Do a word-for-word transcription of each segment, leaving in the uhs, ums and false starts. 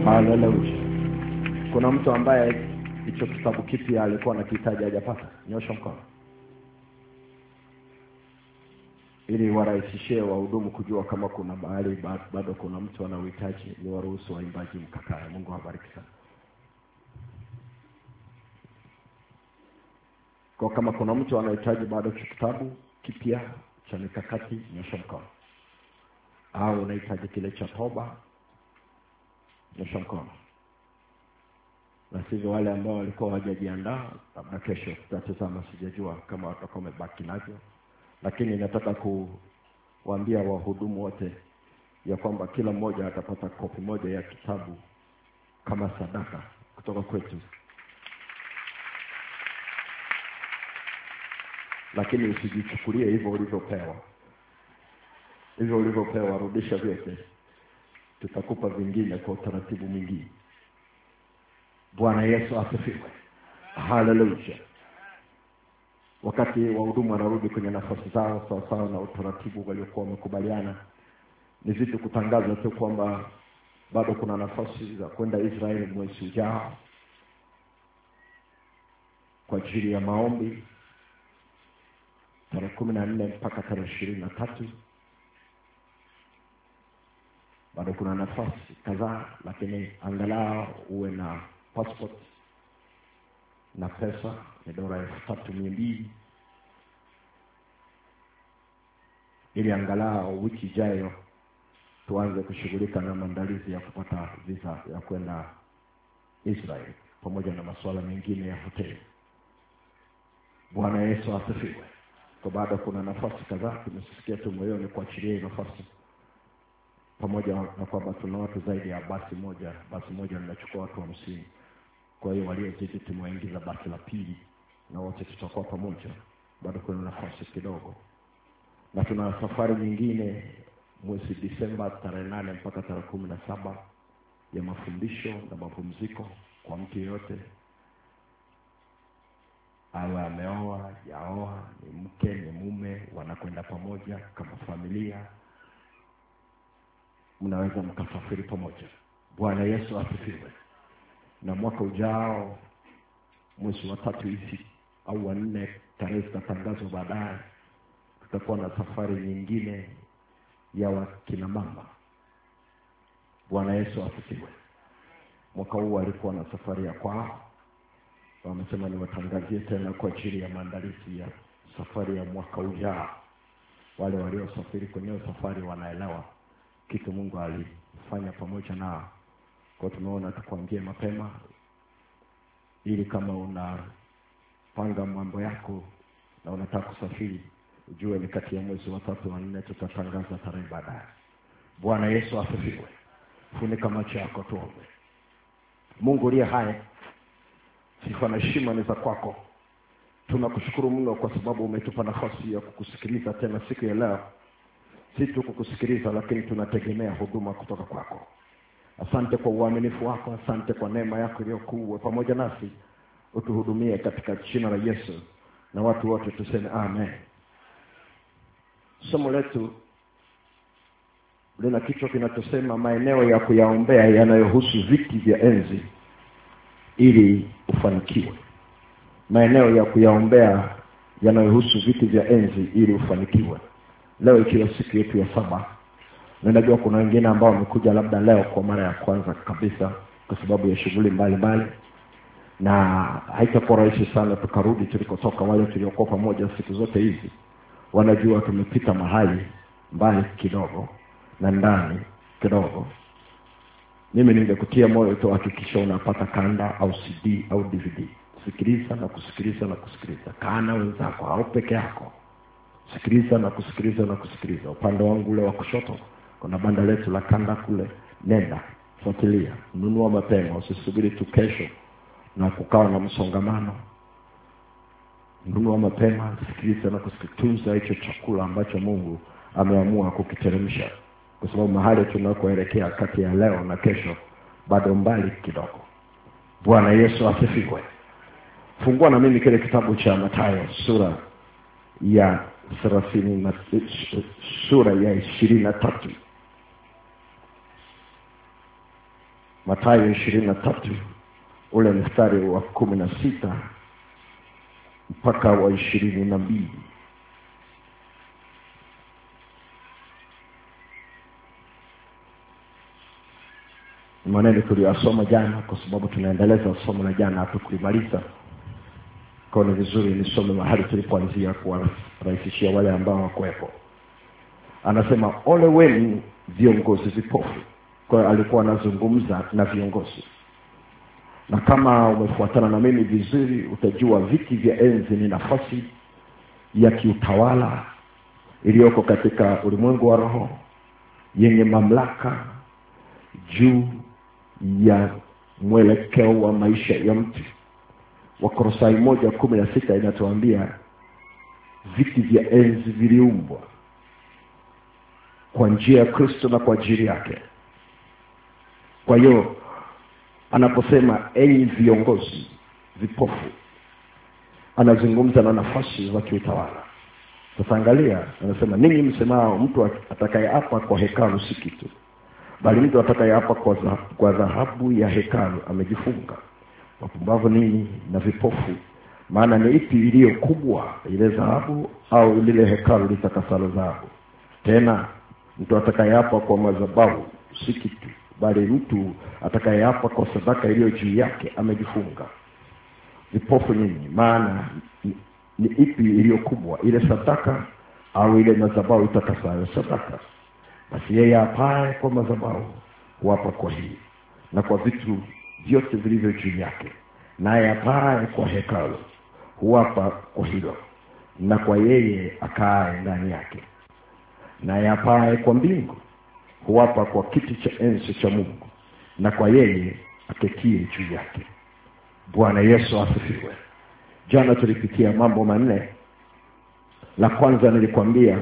Hallelujah. Kuna mtu ambaye hicho kitabu kipi alikuwa anakihitaji hajapata? Nyosha mkono. Ili warahisishie wahudumu kujua kama kuna mahali bado kuna mtu anauhitaji, ni waruhusu waimbaji mkakae. Mungu awabariki sana. Kwa kama kuna mtu anahitaji bado kitabu kipya cha mikakati, nyosha mkono. Au unahitaji kile cha toba, nyosha mkono. Na sivyo wale ambao walikuwa hawajajiandaa, labda kesho tutatazama, sijajua kama watakuwa wamebaki nacho. Lakini nataka kuwaambia wahudumu wote ya kwamba kila mmoja atapata kopi moja ya kitabu kama sadaka kutoka kwetu. Lakini usijichukulie hivyo ulivyopewa. Hivyo ulivyopewa rudisha vyote. Tutakupa vingine kwa utaratibu mwingine. Bwana Yesu asifiwe. Hallelujah. Wakati wahudumu wanarudi kwenye nafasi zao sawa sawa na utaratibu waliokuwa wamekubaliana, ni vitu kutangaza tu kwamba bado kuna nafasi za kwenda Israeli mwezi ujao kwa ajili ya maombi tarehe kumi na nne mpaka tarehe ishirini na tatu. Bado kuna nafasi kadhaa, lakini angalau uwe na passport na pesa ni dola elfu tatu mia mbili, ili angalau wiki ijayo tuanze kushughulika na maandalizi ya kupata visa ya kwenda Israeli pamoja na masuala mengine ya hoteli. Bwana Yesu asifiwe. Kwa baada kuna nafasi kadhaa, tumesikia tu moyoni kuachilia nafasi, pamoja na kwamba tuna watu zaidi ya basi moja, basi moja linachukua watu hamsini. Kwa hiyo waliozidi tumwaingiza basi la pili na wote tutakuwa pamoja. Bado kuna nafasi kidogo. Na tuna safari nyingine mwezi Disemba tarehe nane mpaka tarehe kumi na saba ya mafundisho na mapumziko kwa mtu yeyote. Awe ameoa, yaoa, ni mke, ni mume, wanakwenda pamoja kama familia. Mnaweza mkasafiri pamoja. Bwana Yesu asifiwe. Na mwaka ujao mwezi wa tatu hivi au wa nne, tarehe zitatangazwa baadaye, tutakuwa na safari nyingine ya wakina mama. Bwana Yesu asifiwe. Mwaka huu alikuwa na safari ya kwao. Wamesema ni watangazie tena kwa ajili ya maandalizi ya safari ya mwaka ujao. Wale waliosafiri kwenye safari wanaelewa kitu Mungu alifanya pamoja nao. Kwa tumeona tukwambie mapema, ili kama unapanga mambo yako na unataka kusafiri, ujue ni kati ya mwezi wa tatu wa nne tutatangaza tarehe baadaye. Bwana Yesu asifiwe. Funika macho yako tuombe. Mungu aliye hai, sifa na heshima ni za kwako. Tunakushukuru Mungu kwa sababu umetupa nafasi ya kukusikiliza tena siku ya leo. Si tu kukusikiliza, lakini tunategemea huduma kutoka kwako. Asante kwa uaminifu wako, asante kwa neema yako iliyokuwa pamoja nasi. Utuhudumie katika jina la Yesu, na watu wote tuseme amen. Somo letu lina kichwa kinachosema maeneo ya kuyaombea yanayohusu viti vya enzi ili ufanikiwe. Maeneo ya kuyaombea yanayohusu viti vya enzi ili ufanikiwe. Leo ikiwa siku yetu ya saba, na najua kuna wengine ambao wamekuja labda leo kwa mara ya kwanza kabisa kwa sababu ya shughuli mbalimbali, na haitakuwa rahisi sana tukarudi tulikotoka. Wale tuliokuwa pamoja siku zote hizi wanajua tumepita mahali mbali kidogo na ndani kidogo. Mimi ningekutia moyo tu hakikisha unapata kanda au C D au D V D. Sikiliza na kusikiliza na kusikiliza. Kana wenzako au peke yako. Sikiliza na kusikiliza na kusikiliza. Upande wangu ule wa kushoto kuna banda letu la kanda kule. Nenda, fuatilia, nunua mapema, usisubiri tu kesho na kukawa na msongamano. Nunua mapema, sikiliza na kusikiliza hicho chakula ambacho Mungu ameamua kukiteremsha. Kwa sababu mahali tunakoelekea kati ya leo na kesho bado mbali kidogo. Bwana Yesu asifiwe. Fungua na mimi kile kitabu cha Mathayo sura ya thelathini na sura ya ishirini na tatu. Mathayo ishirini na tatu ule mstari wa kumi na sita mpaka wa ishirini na mbili. Maneno tuliyosoma jana, kwa sababu tunaendeleza somo la jana hatukulimaliza. Kwa ni vizuri nisome mahali tulipoanzia kwa rahisishia wale ambao hawakuwepo. Anasema ole wenu viongozi vipofu. Kwa alikuwa anazungumza na viongozi. Na kama umefuatana na mimi vizuri, utajua viti vya enzi ni nafasi ya kiutawala iliyoko katika ulimwengu wa roho, yenye mamlaka juu ya mwelekeo wa maisha ya mtu. Wakolosai moja kumi na sita inatuambia viti vya enzi viliumbwa kwa njia ya Kristo na kwa ajili yake. Kwa hiyo anaposema enyi viongozi vipofu, anazungumza na nafasi za kiutawala. Sasa angalia, anasema ninyi msemao mtu atakayeapa kwa hekalu si kitu, bali mtu atakayeapa kwa kwa dhahabu ya hekalu amejifunga. Wapumbavu ninyi na vipofu, maana ni ipi iliyo kubwa, ile dhahabu au lile hekalu litakasalo dhahabu? Tena mtu atakayeapa kwa madhabahu si kitu, bali mtu atakayeapa kwa sadaka iliyo juu yake amejifunga. Vipofu ninyi, maana ni, ni ipi iliyo kubwa, ile sadaka au ile madhabahu itakasayo sadaka? Basi yeye apaye kwa madhabahu huapa kwa hii na kwa vitu vyote vilivyo juu yake, naye apaye kwa hekalu huapa kwa hilo na kwa yeye akae ndani yake, naye apaye kwa mbingu huapa kwa kiti cha enzi cha Mungu na kwa yeye aketie juu yake. Bwana Yesu asifiwe. Jana tulipitia mambo manne. La kwanza nilikwambia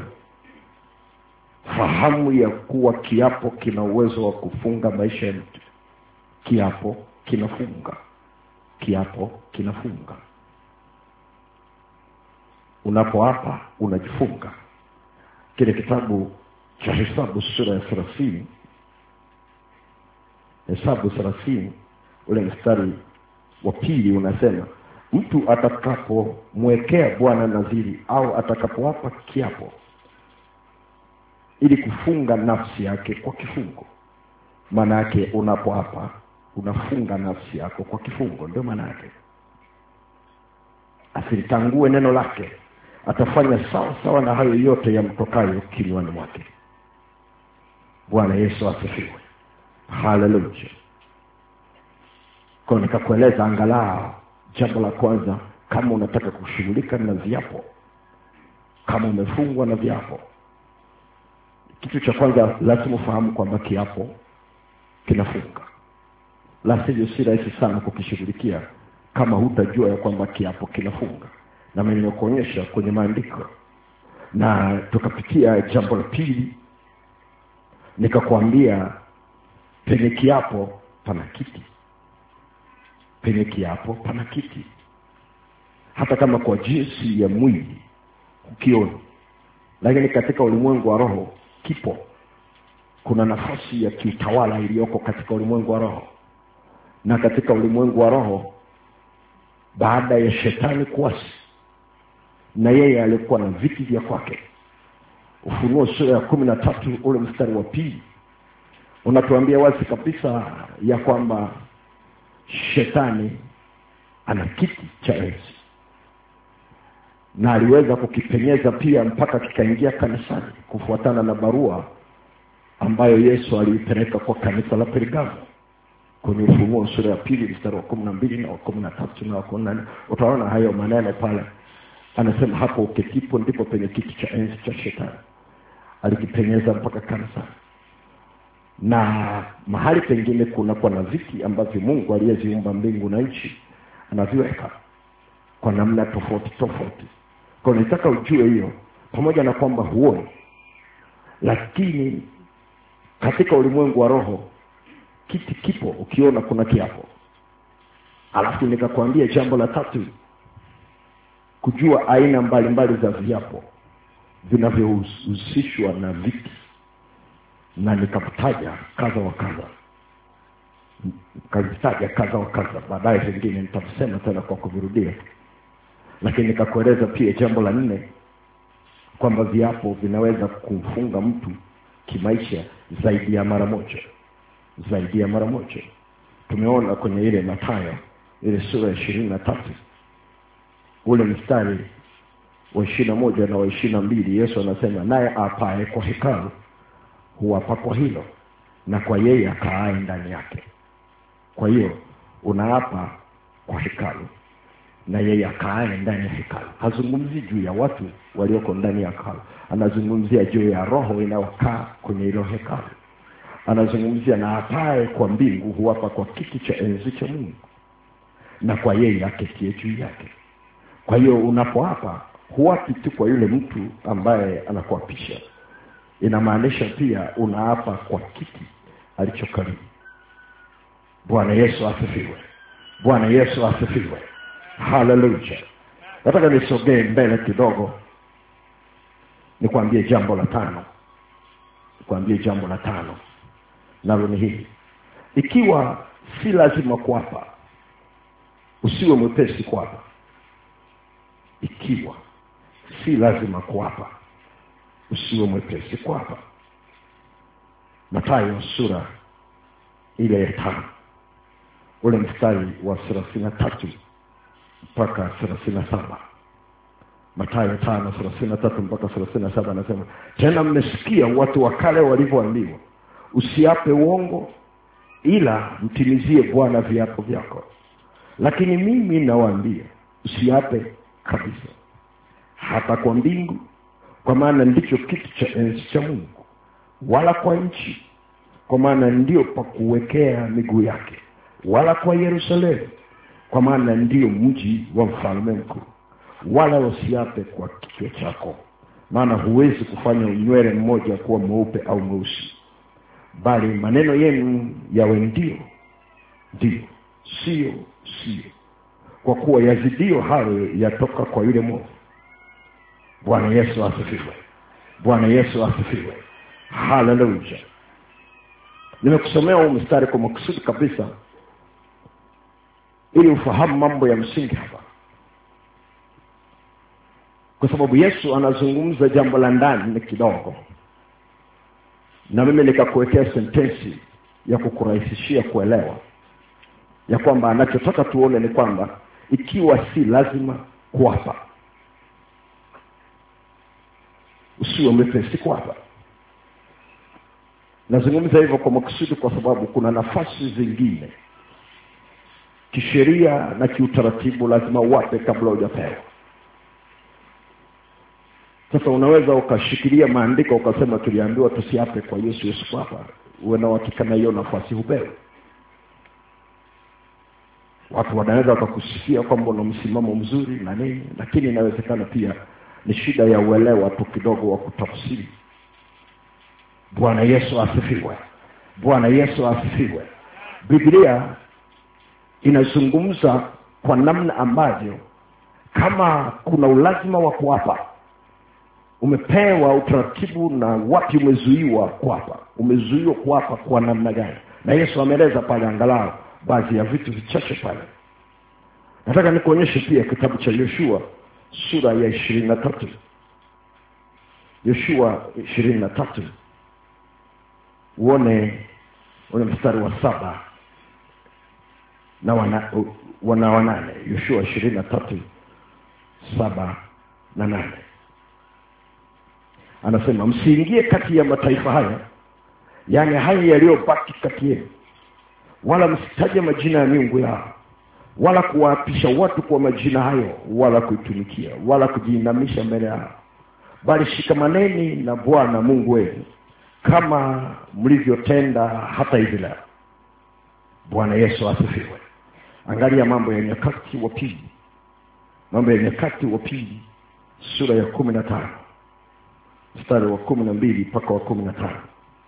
fahamu ya kuwa kiapo kina uwezo wa kufunga maisha ya mtu. Kiapo kinafunga. Kiapo kinafunga. Unapoapa unajifunga. Kile kitabu cha Hesabu sura ya thelathini, Hesabu thelathini ule mstari wa pili unasema mtu atakapomwekea Bwana nadhiri au atakapoapa kiapo ili kufunga nafsi yake kwa kifungo. Maana yake unapoapa unafunga nafsi yako kwa kifungo, ndio maana yake. Asilitangue neno lake, atafanya sawa sawa na hayo yote yamtokayo kinywani mwake. Bwana Yesu asifiwe. Hallelujah. Kwa nikakueleza angalau jambo la kwanza, kama unataka kushughulika na viapo, kama umefungwa na viapo, kitu cha kwanza lazima ufahamu kwamba kiapo kinafunga. La sivyo si rahisi sana kukishughulikia kama hutajua ya kwamba kiapo kinafunga. Na mimi nimekuonyesha kwenye maandiko. Na tukapitia jambo la pili, nikakwambia penye kiapo pana kiti. Penye kiapo pana kiti. Hata kama kwa jinsi ya mwili ukiona, lakini katika ulimwengu wa roho kipo. Kuna nafasi ya kiutawala iliyoko katika ulimwengu wa roho. Na katika ulimwengu wa roho, baada ya shetani kuasi, na yeye alikuwa na viti vya kwake. Ufunuo sura ya kumi na tatu ule mstari wa pili unatuambia wazi kabisa ya kwamba shetani ana kiti cha enzi, na aliweza kukipenyeza pia mpaka kikaingia kanisani, kufuatana na barua ambayo Yesu aliipeleka kwa kanisa la Pergamo. Kwenye Ufunuo sura ya pili mstari wa kumi na mbili na wa kumi na tatu na wa kumi na nne utaona hayo maneno pale. Anasema hapo uketipo ndipo penye kiti cha enzi cha shetani. Alikipenyeza mpaka kanisani. Na mahali pengine kuna kwa na viti ambavyo Mungu aliyeziumba mbingu na nchi anaviweka kwa namna tofauti tofauti. Kwa nitaka ujue hiyo, pamoja na kwamba huoni, lakini katika ulimwengu wa roho kiti kipo, ukiona kuna kiapo. Alafu nikakwambia jambo la tatu, kujua aina mbalimbali za viapo vinavyohusishwa na viti, na nikakutaja kadha wa kadha. kazitaja kadha wa kadha, baadaye vingine nitasema tena kwa kuvirudia. Lakini nikakueleza pia jambo la nne, kwamba viapo vinaweza kumfunga mtu kimaisha zaidi ya mara moja. Zaidi ya mara moja. Tumeona kwenye ile Mathayo ile sura ya ishirini na tatu ule mstari wa ishirini na moja na wa ishirini na mbili, Yesu anasema, naye apae kwa hekalu huapa kwa hilo na kwa yeye akaaye ndani yake. Kwa hiyo unaapa kwa hekalu na yeye akaaye ndani ya hekalu. Hazungumzi juu ya watu walioko ndani ya hekalu, anazungumzia juu ya roho inayokaa kwenye hilo hekalu. Anazungumzia na apae kwa mbingu huapa kwa kiti cha enzi cha Mungu na kwa yeye aketie juu yake. Kwa hiyo unapoapa huapi tu kwa yule mtu ambaye anakuapisha, inamaanisha pia unaapa kwa kiti alichokaribu. Bwana Yesu asifiwe. Bwana Yesu asifiwe. Hallelujah. Nataka nisogee mbele kidogo nikwambie jambo la tano. Nikwambie jambo la tano. Nalo ni hili: ikiwa si lazima kuapa, usiwe mwepesi kuapa. Ikiwa si lazima kuapa, usiwe mwepesi kuapa. Mathayo sura ile ya tano ule mstari wa thelathini na tatu mpaka thelathini na saba. Mathayo tano thelathini na tatu mpaka thelathini na saba anasema, tena mmesikia watu wa kale walivyoambiwa, usiape uongo, ila mtimizie Bwana viapo vyako. Lakini mimi nawaambia, usiape kabisa, hata kwa mbingu, kwa maana ndicho kiti cha enzi cha Mungu, wala kwa nchi, kwa maana ndio pa kuwekea miguu yake, wala kwa Yerusalemu, kwa maana ndio mji wa mfalme mkuu. Wala usiape kwa kichwa chako, maana huwezi kufanya unywele mmoja kuwa mweupe au mweusi. Bali maneno yenu yawe ndio ndio, sio sio, kwa kuwa yazidio hayo yatoka kwa yule mwovu. Bwana Yesu asifiwe. Bwana Yesu asifiwe. Hallelujah. Nimekusomea huu mstari kwa makusudi kabisa ili ufahamu mambo ya msingi hapa, kwa sababu Yesu anazungumza jambo la ndani kidogo, na mimi nikakuwekea sentensi ya kukurahisishia kuelewa ya kwamba anachotaka tuone ni kwamba ikiwa si lazima kuapa, usiwe mwepesi kuapa. Nazungumza hivyo kwa makusudi kwa sababu kuna nafasi zingine kisheria na kiutaratibu lazima uape kabla hujapewa. Sasa unaweza ukashikilia maandiko ukasema tuliambiwa tusiape kwa Yesu Yesu kuapa, uwe na uhakika na hiyo nafasi hupewi. Watu wanaweza wakakusifia kwamba una msimamo mzuri na nini, lakini inawezekana pia ni shida ya uelewa tu kidogo wa kutafsiri. Bwana Yesu asifiwe. Bwana Yesu asifiwe. Biblia inazungumza kwa namna ambavyo kama kuna ulazima wa kuapa, umepewa utaratibu na wapi umezuiwa kuapa. Umezuiwa kuapa kwa namna gani? Na Yesu ameeleza pale angalau baadhi ya vitu vichache pale. Nataka nikuonyeshe pia kitabu cha Yoshua sura ya ishirini na tatu. Yoshua ishirini na tatu. Uone ule mstari wa saba na wana, wana wanane. Yoshua ishirini na tatu saba na nane. Anasema, msiingie kati ya mataifa haya, yani haya yaliyobaki kati yenu, wala msitaje majina ya miungu yao, wala kuwaapisha watu kwa majina hayo, wala kuitumikia, wala kujiinamisha mbele yao, bali shikamaneni na Bwana Mungu wenu kama mlivyotenda hata hivi leo. Bwana Yesu asifiwe. Angalia Mambo ya Nyakati wa Pili. Mambo ya Nyakati wa Pili sura ya kumi na tano mstari wa kumi na mbili mpaka wa kumi na tano.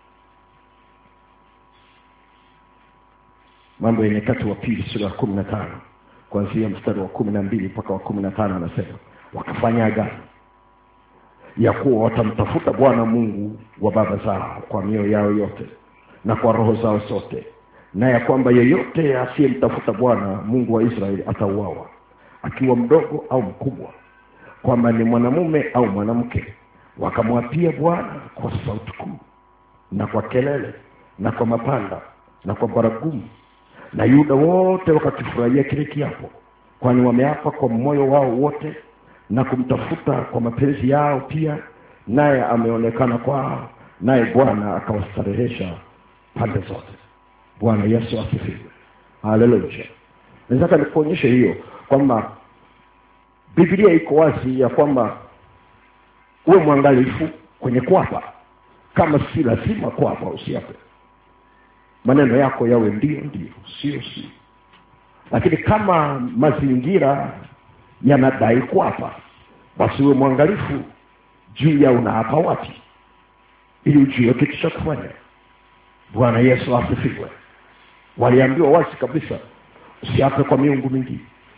Mambo ya Nyakati wa Pili sura ya kumi na tano kuanzia mstari wa kumi na mbili mpaka wa kumi na tano anasema, wakafanya agano ya kuwa watamtafuta Bwana Mungu wa baba zao kwa mioyo yao yote na kwa roho zao zote na ya kwamba yeyote asiyemtafuta Bwana Mungu wa Israeli atauawa, akiwa mdogo au mkubwa, kwamba ni mwanamume au mwanamke. Wakamwapia Bwana kwa sauti kuu na kwa kelele na kwa mapanda na kwa baragumu, na Yuda wote wakakifurahia kile kiapo, kwani wameapa kwa moyo wao wote na kumtafuta kwa mapenzi yao pia, naye ameonekana kwao, naye Bwana akawastarehesha pande zote. Bwana Yesu asifiwe. Haleluya. Nataka nikuonyeshe hiyo kwamba Biblia iko wazi ya kwamba uwe mwangalifu kwenye kuapa. Kama si lazima kuapa, usiape. Maneno yako yawe ndio ndio, sio sio. Lakini kama mazingira yanadai kuapa, basi uwe mwangalifu juu ya unaapa wapi, ili ujue kitu cha kufanya. Bwana Yesu asifiwe. Waliambiwa wazi kabisa, usiape kwa miungu mingi.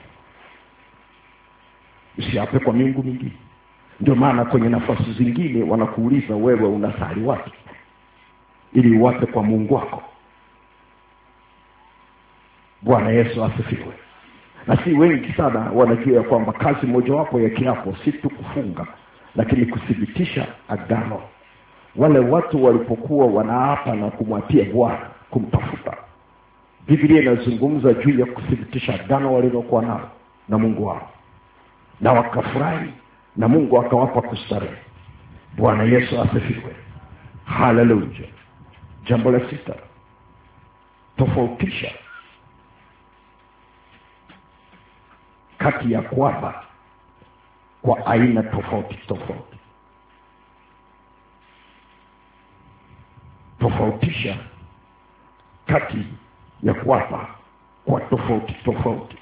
Usiape kwa miungu mingi. Ndio maana kwenye nafasi zingine wanakuuliza wewe unasali wapi, ili uape kwa Mungu wako. Bwana Yesu asifiwe. Na si wengi sana wanajua kwamba kazi mojawapo ya kiapo si tu kufunga, lakini kuthibitisha agano. Wale watu walipokuwa wanaapa na kumwapia Bwana, kumtafuta, Biblia inazungumza juu ya kuthibitisha agano walilokuwa nalo na Mungu wao, na wakafurahi na Mungu akawapa kustarehe. Bwana Yesu asifiwe. Haleluya. Jambo la sita, tofautisha kati ya kuapa kwa aina tofauti tofauti. Tofautisha kati ya kuapa kwa tofauti tofauti.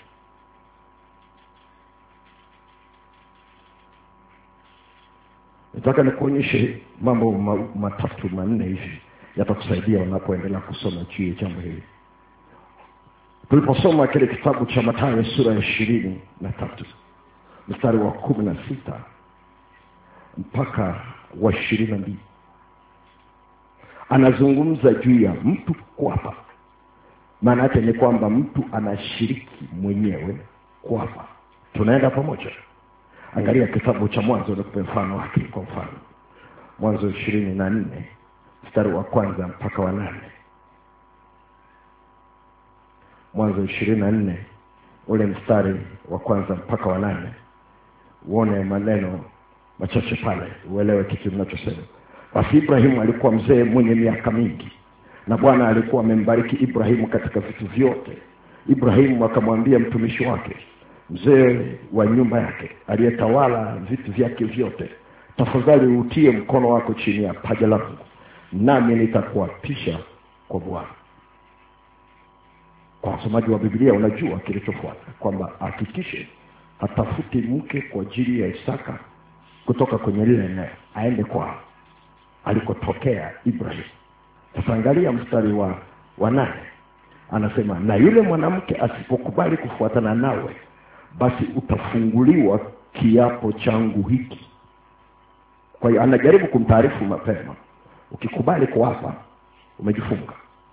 Nataka nikuonyeshe mambo matatu manne hivi yatakusaidia unapoendelea kusoma juu ya jambo hili. Tuliposoma kile kitabu cha Mathayo sura ya ishirini na tatu mstari wa kumi na sita mpaka wa ishirini na mbili, anazungumza juu ya mtu kuapa. Maana yake ni kwamba mtu anashiriki mwenyewe kuapa. Tunaenda pamoja. Angalia kitabu cha Mwanzo, nikupe mfano wake. Kwa mfano Mwanzo ishirini na nne mstari wa kwanza mpaka wa nane. Mwanzo ishirini na nne ule mstari wa kwanza mpaka wa nane. Uone maneno machache pale, uelewe kitu ninachosema. Basi Ibrahimu alikuwa mzee mwenye miaka mingi, na Bwana alikuwa amembariki Ibrahimu katika vitu vyote. Ibrahimu akamwambia mtumishi wake, mzee wa nyumba yake, aliyetawala vitu vyake vyote, tafadhali utie mkono wako chini ya paja langu, nami nitakuapisha kwa Bwana. Kwa msomaji wa Biblia unajua kilichofuata, kwamba hakikishe atafuti mke kwa ajili ya Isaka kutoka kwenye lile eneo, aende kwa alikotokea Ibrahim. Sasa angalia mstari wa wa nane. Anasema, na yule mwanamke asipokubali kufuatana nawe, basi utafunguliwa kiapo changu hiki. Kwa hiyo anajaribu kumtaarifu mapema, ukikubali kuapa umejifunga.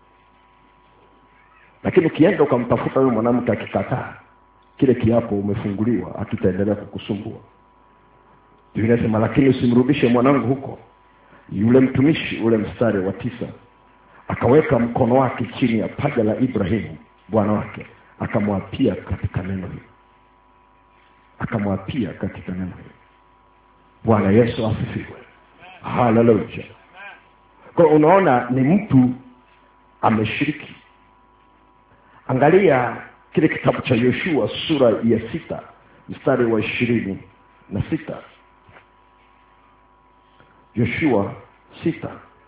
Lakini ukienda ukamtafuta yule mwanamke akikataa, kile kiapo umefunguliwa, akitaendelea kukusumbua. Biblia inasema, lakini usimrudishe mwanangu huko. Yule mtumishi, ule mstari wa tisa, akaweka mkono wake chini ya paja la Ibrahimu bwana wake, akamwapia katika neno hili. Akamwapia katika neno hili. Bwana Yesu asifiwe. Haleluya. Kwa unaona ni mtu ameshiriki. Angalia kile kitabu cha Yoshua sura ya sita mstari wa ishirini na sita. Yoshua sita.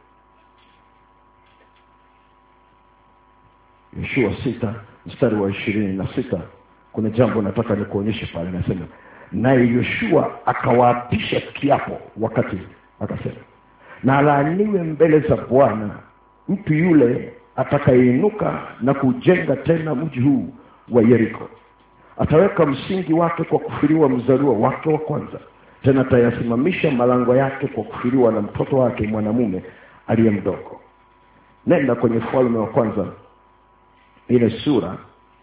Yoshua sita mstari wa ishirini na sita. Kuna jambo nataka nikuonyeshe pale. Nasema, naye Yoshua akawaapisha kiapo wakati, akasema, na laaniwe mbele za Bwana mtu yule atakayeinuka na kujenga tena mji huu wa Yeriko. Ataweka msingi wake kwa kufiriwa mzaliwa wake wa kwanza, tena atayasimamisha malango yake kwa kufiriwa na mtoto wake mwanamume aliye mdogo. Nenda kwenye Falme wa kwanza ile sura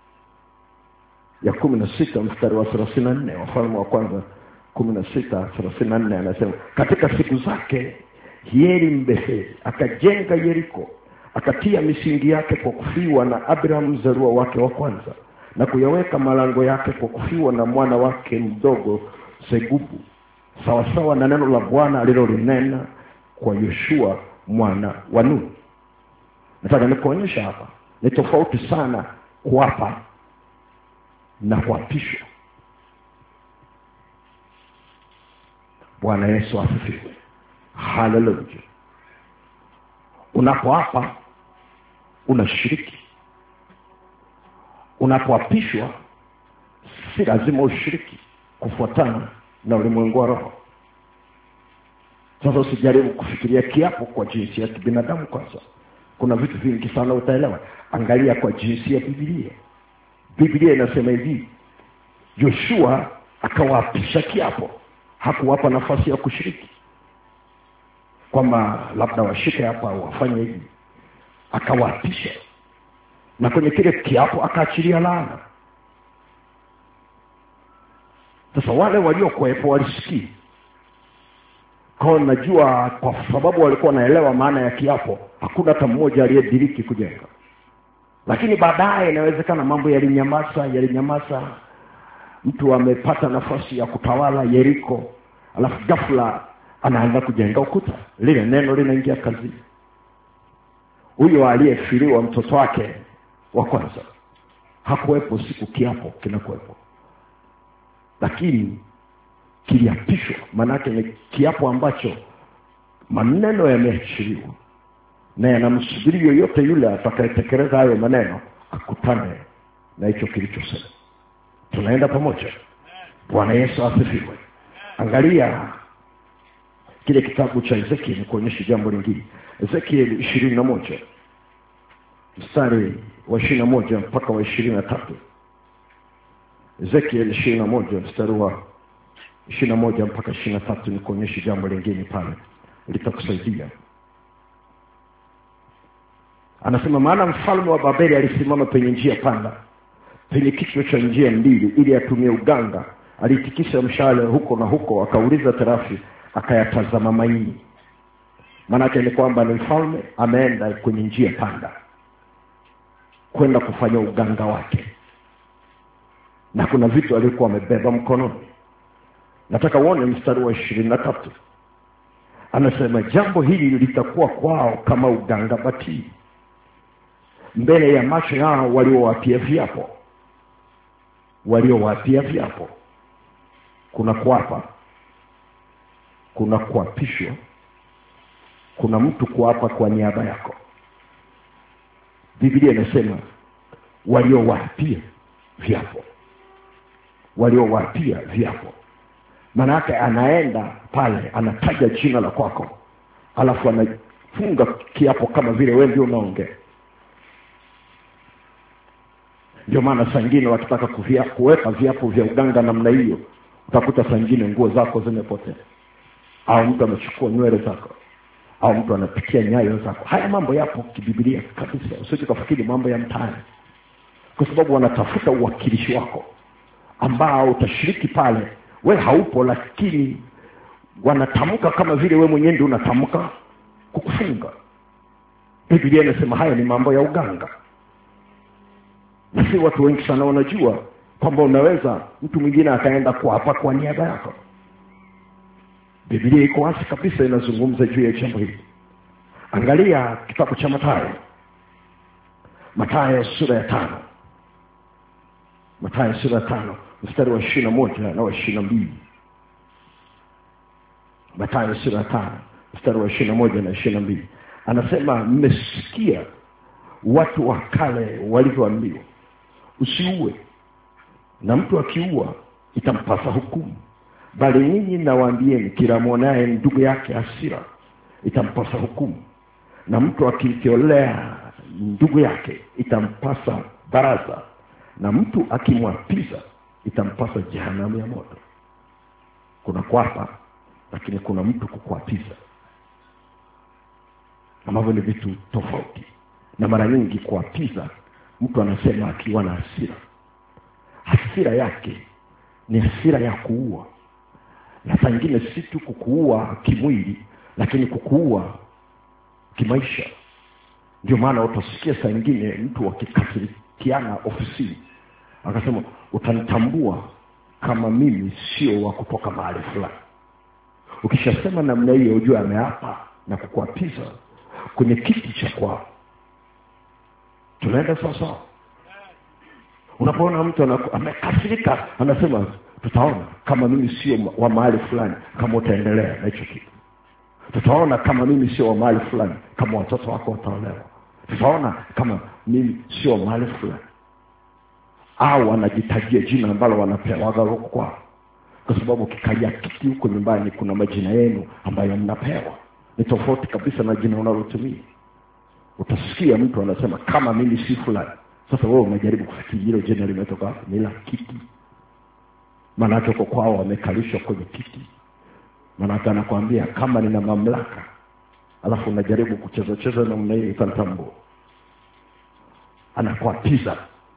ya kumi na sita mstari wa thelathini na nne, Wafalme wa kwanza kumi na sita thelathini na nne, anasema katika siku zake Hieli Mbetheli akajenga Yeriko, akatia misingi yake kwa kufiwa na Abraham mzaliwa wake wa kwanza, na kuyaweka malango yake kwa kufiwa na mwana wake mdogo Segubu, sawa sawa na neno la Bwana alilolinena kwa Yoshua mwana wa Nuni. Nataka nikuonyesha hapa ni tofauti sana kuapa na kuapishwa. Bwana Yesu asifiwe. Hallelujah. Unapoapa unashiriki. Unapoapishwa si lazima ushiriki kufuatana na ulimwengu wa roho. Sasa usijaribu kufikiria kiapo kwa jinsi ya kibinadamu kwanza. Kuna vitu vingi sana utaelewa. Angalia kwa jinsi ya Biblia. Biblia inasema hivi, Joshua akawaapisha kiapo, hakuwapa nafasi ya kushiriki kwamba labda washike hapa wafanye hivi. Akawaapisha, na kwenye kile kiapo akaachilia laana. Sasa wale waliokuwepo walisikia. Kwa najua kwa sababu walikuwa naelewa maana ya kiapo, hakuna hata mmoja aliyediriki kujenga. Lakini baadaye inawezekana mambo yalinyamaza, yalinyamaza. Mtu amepata nafasi ya kutawala Yeriko, alafu ghafla anaanza kujenga ukuta. Lile neno linaingia kazi. Huyo aliyefiliwa mtoto wake wa kwanza hakuwepo siku kiapo kinakuwepo, lakini kiliapishwa. Manake ni kiapo ambacho maneno yameachiliwa na yanamsubiri yoyote yule atakayetekeleza hayo maneno akutane na hicho kilichosema. Tunaenda pamoja. Bwana Yesu asifiwe. Angalia kile kitabu cha Ezekiel kuonyesha jambo lingine. Ezekiel ishirini na moja mstari wa ishirini na moja mpaka wa ishirini na tatu. Ezekiel ishirini na moja mstari wa ishirini na moja mpaka ishirini na tatu ni kuonyesha jambo lingine pale litakusaidia. Anasema, maana mfalme wa Babeli alisimama penye njia panda, penye kichwa cha njia mbili, ili atumie uganga. Alitikisa mshale huko na huko, akauliza tarafi, akayatazama maini. Maana yake ni kwamba ni mfalme ameenda kwenye njia panda kwenda kufanya uganga wake, na kuna vitu alikuwa amebeba mkononi. Nataka uone mstari wa ishirini na tatu. Anasema, jambo hili litakuwa kwao kama uganga batili mbele ya macho yao waliowapia viapo. Waliowapia viapo. Kuna kuapa, kuna kuapishwa, kuna mtu kuapa kwa niaba yako. Biblia inasema waliowapia viapo. Waliowapia viapo. Maana yake anaenda pale anataja jina la kwako, alafu anafunga kiapo kama vile wewe ndio unaongea. Ndio maana sangine wakitaka kuvia kuweka viapo vya uganga namna hiyo, utakuta sangine nguo zako zimepotea, au mtu amechukua nywele zako, au mtu anapitia nyayo zako. Haya mambo yapo kibiblia kabisa. Usije kufikiri mambo ya mtaani, kwa sababu wanatafuta uwakilishi wako ambao utashiriki pale. We haupo, lakini wanatamka kama vile we mwenyewe ndio unatamka kukufunga. Biblia inasema haya ni mambo ya uganga. Na si watu wengi sana wanajua kwamba unaweza mtu mwingine akaenda kuapa kwa niaba yako. Biblia iko wazi kabisa, inazungumza juu ya jambo hili. Angalia kitabu cha Mathayo. Mathayo sura ya tano. Mathayo sura ya tano mstari wa ishirini na moja na wa ishirini na mbili. Mathayo sura ya tano mstari wa ishirini na moja na ishirini na mbili. Anasema, mmesikia watu wa kale walivyoambiwa, usiue, na mtu akiua itampasa hukumu. Bali ninyi nawaambieni, kila mwonaye ndugu yake hasira itampasa hukumu, na mtu akimtolea ndugu yake itampasa baraza, na mtu akimwapiza itampasa jehanamu ya moto. Kuna kuapa, lakini kuna mtu kukuapiza, ambavyo ni vitu tofauti. Na mara nyingi kuapiza mtu anasema akiwa na hasira, hasira yake ni hasira ya kuua. Na saa nyingine si tu kukuua kimwili, lakini kukuua kimaisha. Ndio maana utasikia saa nyingine mtu akikasirikiana ofisini akasema, utanitambua kama mimi sio wa kutoka mahali fulani. Ukishasema namna hiyo, ujue ameapa na kukuapiza kwenye kiti cha kwao. Tunaenda sasa. Unapoona mtu amekasirika anasema, tutaona kama mimi sio wa mahali fulani kama utaendelea na hicho kitu. Tutaona kama mimi sio wa mahali fulani kama watoto wako wataolewa. Tutaona kama mimi sio wa mahali fulani. Au anajitajia jina ambalo wanapewa huko kwao. Kwa sababu kikalia kiti huko nyumbani kuna majina yenu ambayo mnapewa. Ni tofauti kabisa na jina unalotumia. Utasikia mtu anasema kama mimi si fulani. Sasa wewe unajaribu kufikiri hilo jina limetoka wapi? Ni la kiti. Maana yake kwa kwao wamekalishwa kwenye kiti. Maana yake anakuambia kama nina mamlaka, alafu unajaribu kucheza cheza na mnaii utanitambua. Anakuapiza.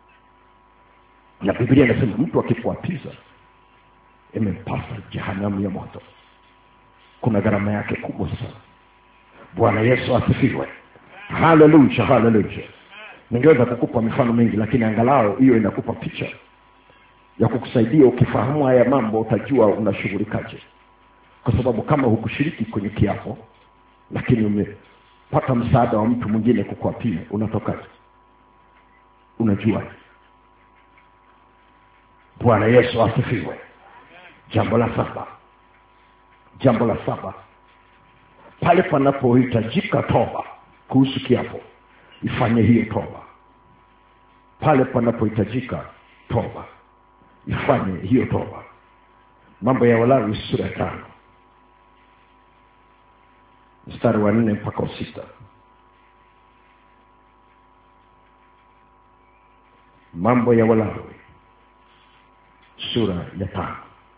Na Biblia inasema mtu akikuapiza imempasa jehanamu ya moto. Kuna gharama yake kubwa sana. Bwana Yesu asifiwe. Hallelujah, hallelujah. Ningeweza kukupa mifano mingi, lakini angalau hiyo inakupa picha ya kukusaidia. Ukifahamu haya mambo utajua unashughulikaje. Kwa sababu kama hukushiriki kwenye kiapo, lakini umepata msaada wa mtu mwingine kukuapia, unatokaje? Unajua. Bwana Yesu asifiwe. Jambo la saba. Jambo la saba. Pale panapohitajika toba kuhusu kiapo, ifanye hiyo toba. Pale panapohitajika toba, ifanye hiyo toba. Mambo ya Walawi sura ya tano. Mstari wa nne mpaka sita. Mambo ya Walawi sura ya tano.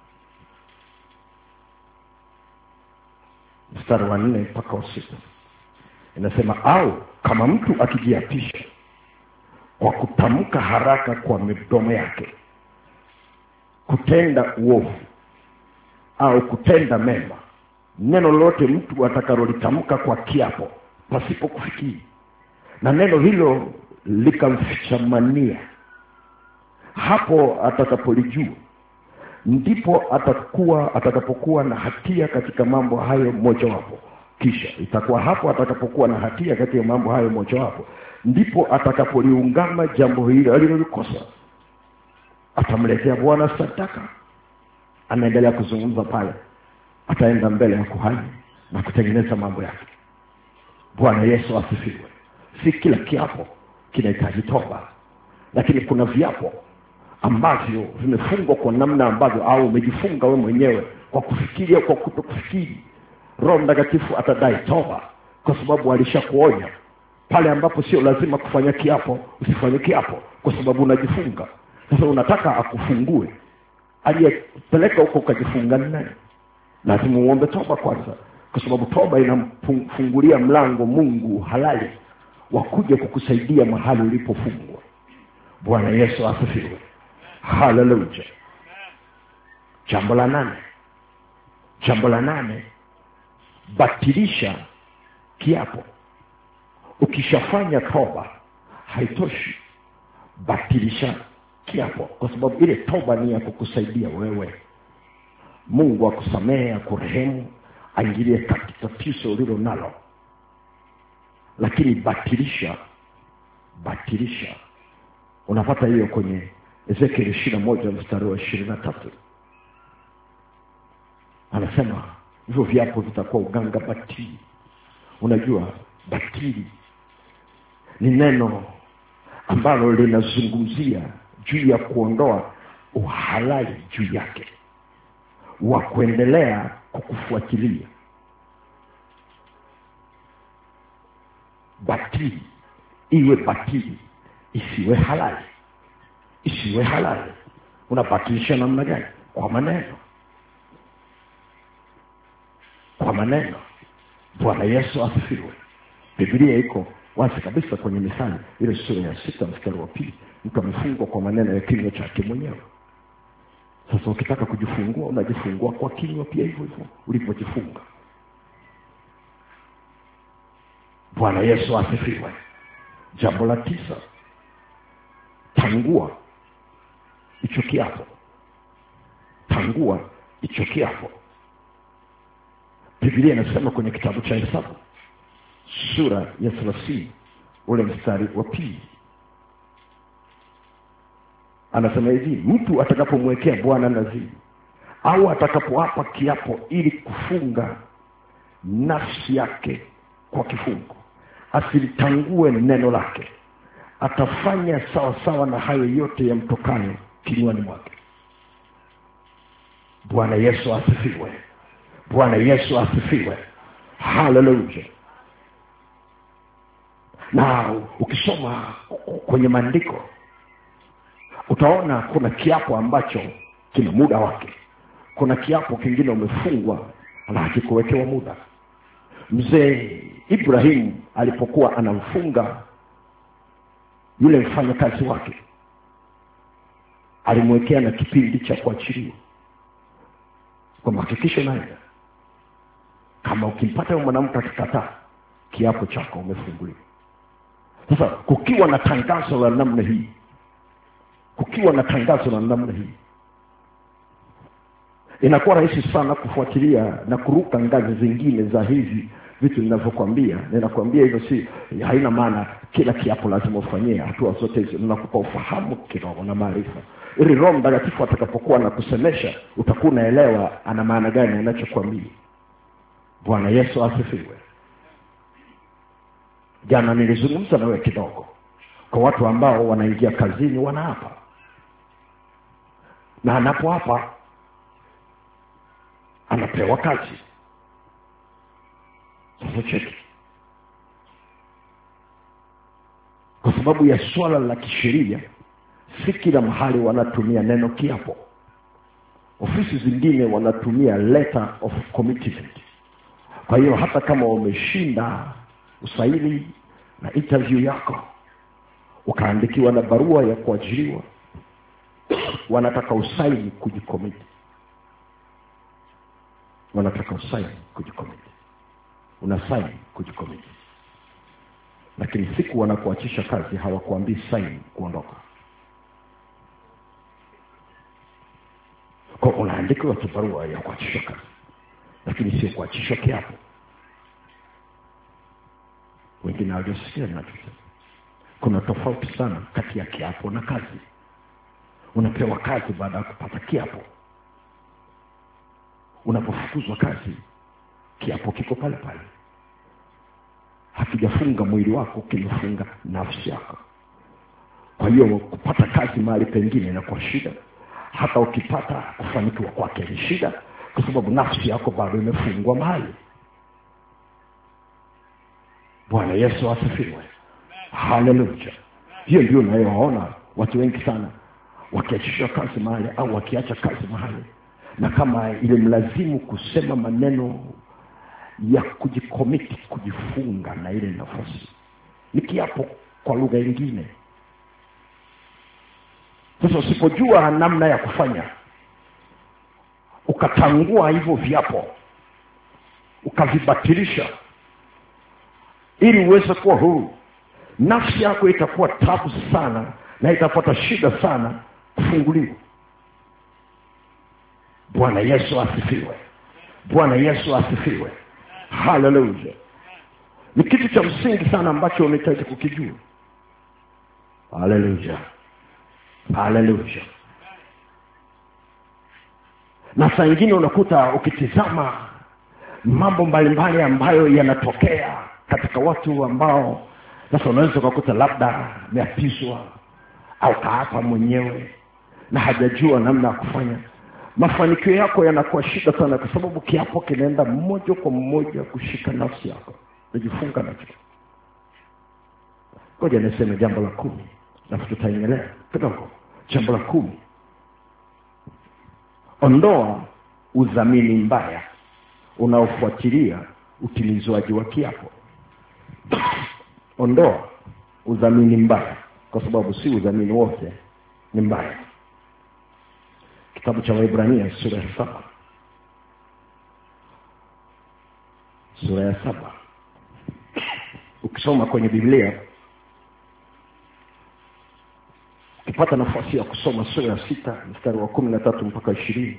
Mstari wa nne mpaka sita. Inasema, au kama mtu akijiapisha kwa kutamka haraka kwa midomo yake kutenda uovu au kutenda mema, neno lolote mtu atakalolitamka kwa kiapo pasipo kufikiri, na neno hilo likamfichamania, hapo atakapolijua ndipo atakuwa atakapokuwa na hatia katika mambo hayo mojawapo. Kisha itakuwa hapo atakapokuwa na hatia katika mambo hayo mojawapo, ndipo atakapoliungama jambo hilo alilolikosa, atamletea Bwana sadaka. Anaendelea kuzungumza pale, ataenda mbele ya kuhani na kutengeneza mambo yake. Bwana Yesu asifiwe. Si kila kiapo kinahitaji toba, lakini kuna viapo ambavyo vimefungwa kwa namna ambavyo, au umejifunga wewe mwenyewe kwa kufikiria, kwa kutokufikiri. Roho Mtakatifu atadai toba kwa sababu alishakuonya. Pale ambapo sio lazima kufanya kiapo, usifanye kiapo kwa sababu unajifunga. Sasa unataka akufungue, aliyepeleka huko ukajifunga naye. Lazima uombe toba kwanza, kwa sababu toba inamfungulia mlango Mungu halali wa kuja kukusaidia mahali ulipofungwa. Bwana Yesu asifiwe. Hallelujah. Jambo la nane. Jambo la nane, batilisha kiapo. Ukishafanya toba haitoshi, batilisha kiapo, kwa sababu ile toba ni ya kukusaidia wewe. Mungu akusamehe, akurehemu, aingilie katika tatizo ulilo nalo. Lakini batilisha, batilisha. Unapata hiyo kwenye Ezekiel ishirini na moja mstari wa ishirini na tatu. Anasema hivyo viapo vitakuwa uganga batili. Unajua batili ni neno ambalo linazungumzia juu ya kuondoa uhalali juu yake wa kuendelea kukufuatilia. Batili iwe batili, isiwe halali. Isiwe halali. Unabatilisha namna gani? Kwa maneno. Kwa maneno. Bwana Yesu asifiwe. Biblia iko wazi kabisa kwenye Mithali ile sura ya sita mstari wa pili, mtu amefungwa kwa maneno ya kinywa chake mwenyewe. Sasa ukitaka kujifungua unajifungua kwa kinywa pia hivyo hivyo ulipojifunga. Bwana Yesu asifiwe. Jambo la tisa, tangua hicho kiapo. Tangua hicho kiapo. Biblia inasema kwenye kitabu cha Hesabu sura ya thelathini ule mstari wa pili, anasema hivi, mtu atakapomwekea Bwana nadhiri au atakapoapa kiapo ili kufunga nafsi yake kwa kifungo, asilitangue neno lake, atafanya sawa sawa na hayo yote yamtokayo kinywani mwake. Bwana Yesu asifiwe. Bwana Yesu asifiwe. Hallelujah. Na ukisoma kwenye maandiko utaona kuna kiapo ambacho kina muda wake. Kuna kiapo kingine umefungwa na hakikuwekewa muda. Mzee Ibrahim alipokuwa anamfunga yule mfanyakazi wake, alimwekea na kipindi cha kuachiliwa, kwa hakikisho naye kama ukimpata mwanamke akikataa, kiapo chako umefunguliwa. Sasa kukiwa na tangazo la namna hii, kukiwa na tangazo la namna hii, inakuwa rahisi sana kufuatilia na kuruka ngazi zingine za hizi vitu ninavyokuambia. Ninakwambia hivyo si haina maana kila kiapo lazima ufanyie hatua zote hizo. Ninakupa ufahamu kidogo na maarifa, ili Roho Mtakatifu atakapokuwa anakusemesha utakuwa unaelewa ana maana gani anachokuambia. Bwana Yesu asifiwe. Jana nilizungumza na wewe kidogo kwa watu ambao wanaingia kazini wanaapa, na anapoapa anapewa kazi. Sasa cheki, kwa sababu ya swala la kisheria, si kila mahali wanatumia neno kiapo. Ofisi zingine wanatumia letter of commitment. Kwa hiyo hata kama umeshinda usaili na interview yako, ukaandikiwa na barua ya kuajiriwa, wanataka usaini kujicommit. Wanataka usaini kujicommit. Unasaini kujicommit. Lakini siku wanakuachisha kazi hawakuambii sign kuondoka. Kwa unaandikiwa tu barua ya kuachisha kazi, lakini sio kuachisha kiapo. Wengine hawajasikia ninachosema. Kuna tofauti sana kati ya kiapo na kazi. Unapewa kazi baada ya kupata kiapo. Unapofukuzwa kazi, kiapo kiko pale pale. Hakijafunga mwili wako, kimefunga nafsi yako. Kwa hiyo kupata kazi mahali pengine inakuwa shida. Hata ukipata kufanikiwa kwake ni shida, kwa sababu nafsi yako bado imefungwa mahali. Bwana Yesu asifiwe. Hallelujah. Hiyo ndio unayoona watu wengi sana wakiachishwa kazi mahali au wakiacha kazi mahali, na kama ile mlazimu kusema maneno ya kujikomiti, kujifunga na ile nafasi, ni kiapo kwa lugha nyingine. Sasa usipojua namna ya kufanya, ukatangua hivyo viapo, ukavibatilisha ili uweze kuwa huru, nafsi yako itakuwa tabu sana na itapata shida sana kufunguliwa. Bwana Yesu asifiwe. Bwana Yesu asifiwe. Hallelujah. Ni kitu cha msingi sana ambacho unahitaji kukijua. Hallelujah. Hallelujah. Na saa nyingine unakuta ukitizama mambo mbalimbali ambayo yanatokea katika watu ambao sasa unaweza kukuta labda ameapishwa au kaapa mwenyewe na hajajua namna ya kufanya. Mafanikio yako yanakuwa shida sana, kwa sababu kiapo kinaenda mmoja kwa mmoja kushika nafsi yako, kujifunga nacho. Ngoja niseme jambo la kumi na tutaendelea kidogo. Jambo la kumi: ondoa udhamini mbaya unaofuatilia utimizwaji wa kiapo. ondoa udhamini mbaya, kwa sababu si udhamini wote ni mbaya. Kitabu cha Waebrania sura ya saba. Sura ya saba. Ukisoma kwenye Biblia, ukipata nafasi ya kusoma sura ya sita mstari wa kumi na tatu mpaka ishirini,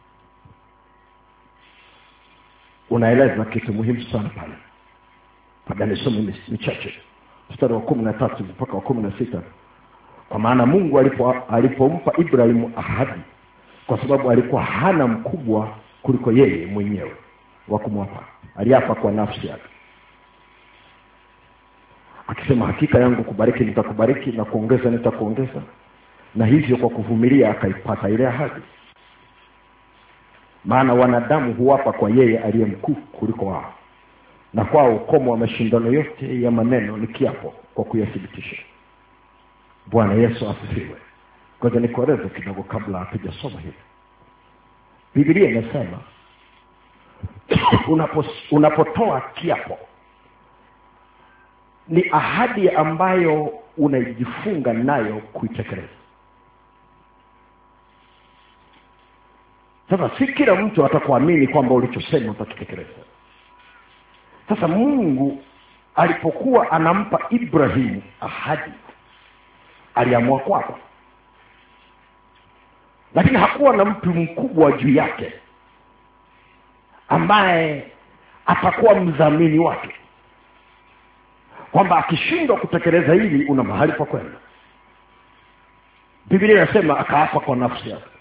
unaeleza kitu muhimu sana pale. Baada nisome michache. Mstari wa kumi na tatu mpaka wa kumi na sita. Kwa maana Mungu alipo alipompa Ibrahimu ahadi, kwa sababu alikuwa hana mkubwa kuliko yeye mwenyewe wa kumwapa, aliapa kwa nafsi yake, akisema, hakika yangu kubariki nitakubariki na kuongeza nitakuongeza. Na hivyo kwa kuvumilia akaipata ile ahadi. Maana wanadamu huapa kwa yeye aliye mkuu kuliko wao, na kwao ukomo wa mashindano yote ya maneno ni kiapo kwa kuyathibitisha. Bwana Yesu asifiwe. Ngoja nikueleze kidogo kabla hatujasoma hili. Biblia inasema unapo unapotoa kiapo ni ahadi ambayo unajifunga nayo kuitekeleza. Sasa si kila mtu atakuamini kwamba ulichosema utakitekeleza. Sasa Mungu alipokuwa anampa Ibrahimu ahadi, aliamua kwako, lakini hakuwa na mtu mkubwa juu yake ambaye atakuwa mdhamini wake, kwamba akishindwa kutekeleza hili una mahali pa kwenda. Biblia inasema akaapa kwa nafsi yake.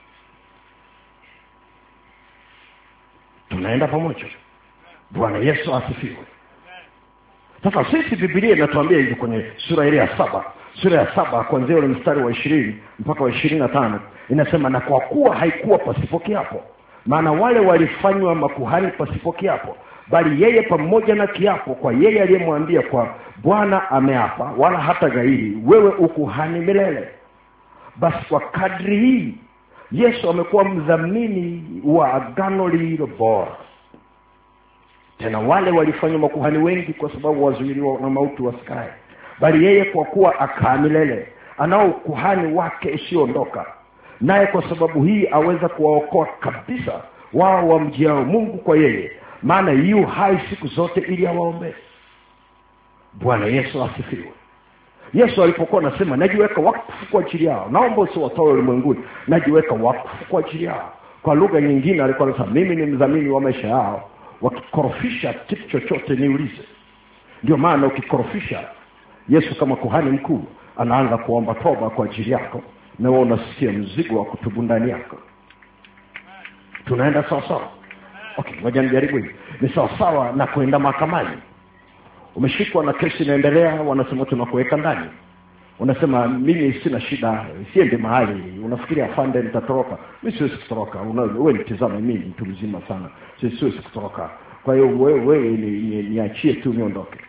Tunaenda pamoja. Bwana Yesu asifiwe. Sasa sisi Biblia inatuambia hivi kwenye sura ile ya saba. Sura ya saba kuanzia ule mstari wa ishirini mpaka wa ishirini na tano inasema, na kwa kuwa haikuwa pasipo kiapo, maana wale walifanywa makuhani pasipo kiapo, bali yeye pamoja na kiapo kwa yeye aliyemwambia, kwa Bwana ameapa wala hata gairi, wewe ukuhani milele. Basi kwa kadri hii Yesu amekuwa mdhamini wa agano lililo bora. Tena wale walifanywa makuhani wengi kwa sababu wazuiliwa na mauti wasikae, bali yeye kwa kuwa akaa milele anao ukuhani wake usioondoka, naye kwa sababu hii aweza kuwaokoa kabisa wao wamjiao Mungu kwa yeye, maana yu hai siku zote ili awaombee. Bwana Yesu asifiwe. Yesu alipokuwa anasema najiweka wakfu kwa ajili yao, naomba usiwatoe ulimwenguni, najiweka wakfu kwa ajili yao, kwa lugha nyingine alikuwa anasema mimi ni mdhamini wa maisha yao, wakikorofisha kitu chochote niulize. Ndio maana ukikorofisha, Yesu kama kuhani mkuu anaanza kuomba toba kwa ajili yako, na wewe unasikia mzigo wa kutubu ndani yako. Tunaenda sawa sawa? Okay, ngoja nijaribu hivi. Ni sawa sawa na kwenda mahakamani. Umeshikwa na kesi inaendelea, wanasema tunakuweka ndani. Unasema mimi sina shida, siende mahali. Unafikiria afande nitatoroka? Mimi siwezi kutoroka. Wewe nitazame mimi mtu mzima sana. Sisi siwezi kutoroka. Kwa hiyo wewe wewe niachie tu niondoke.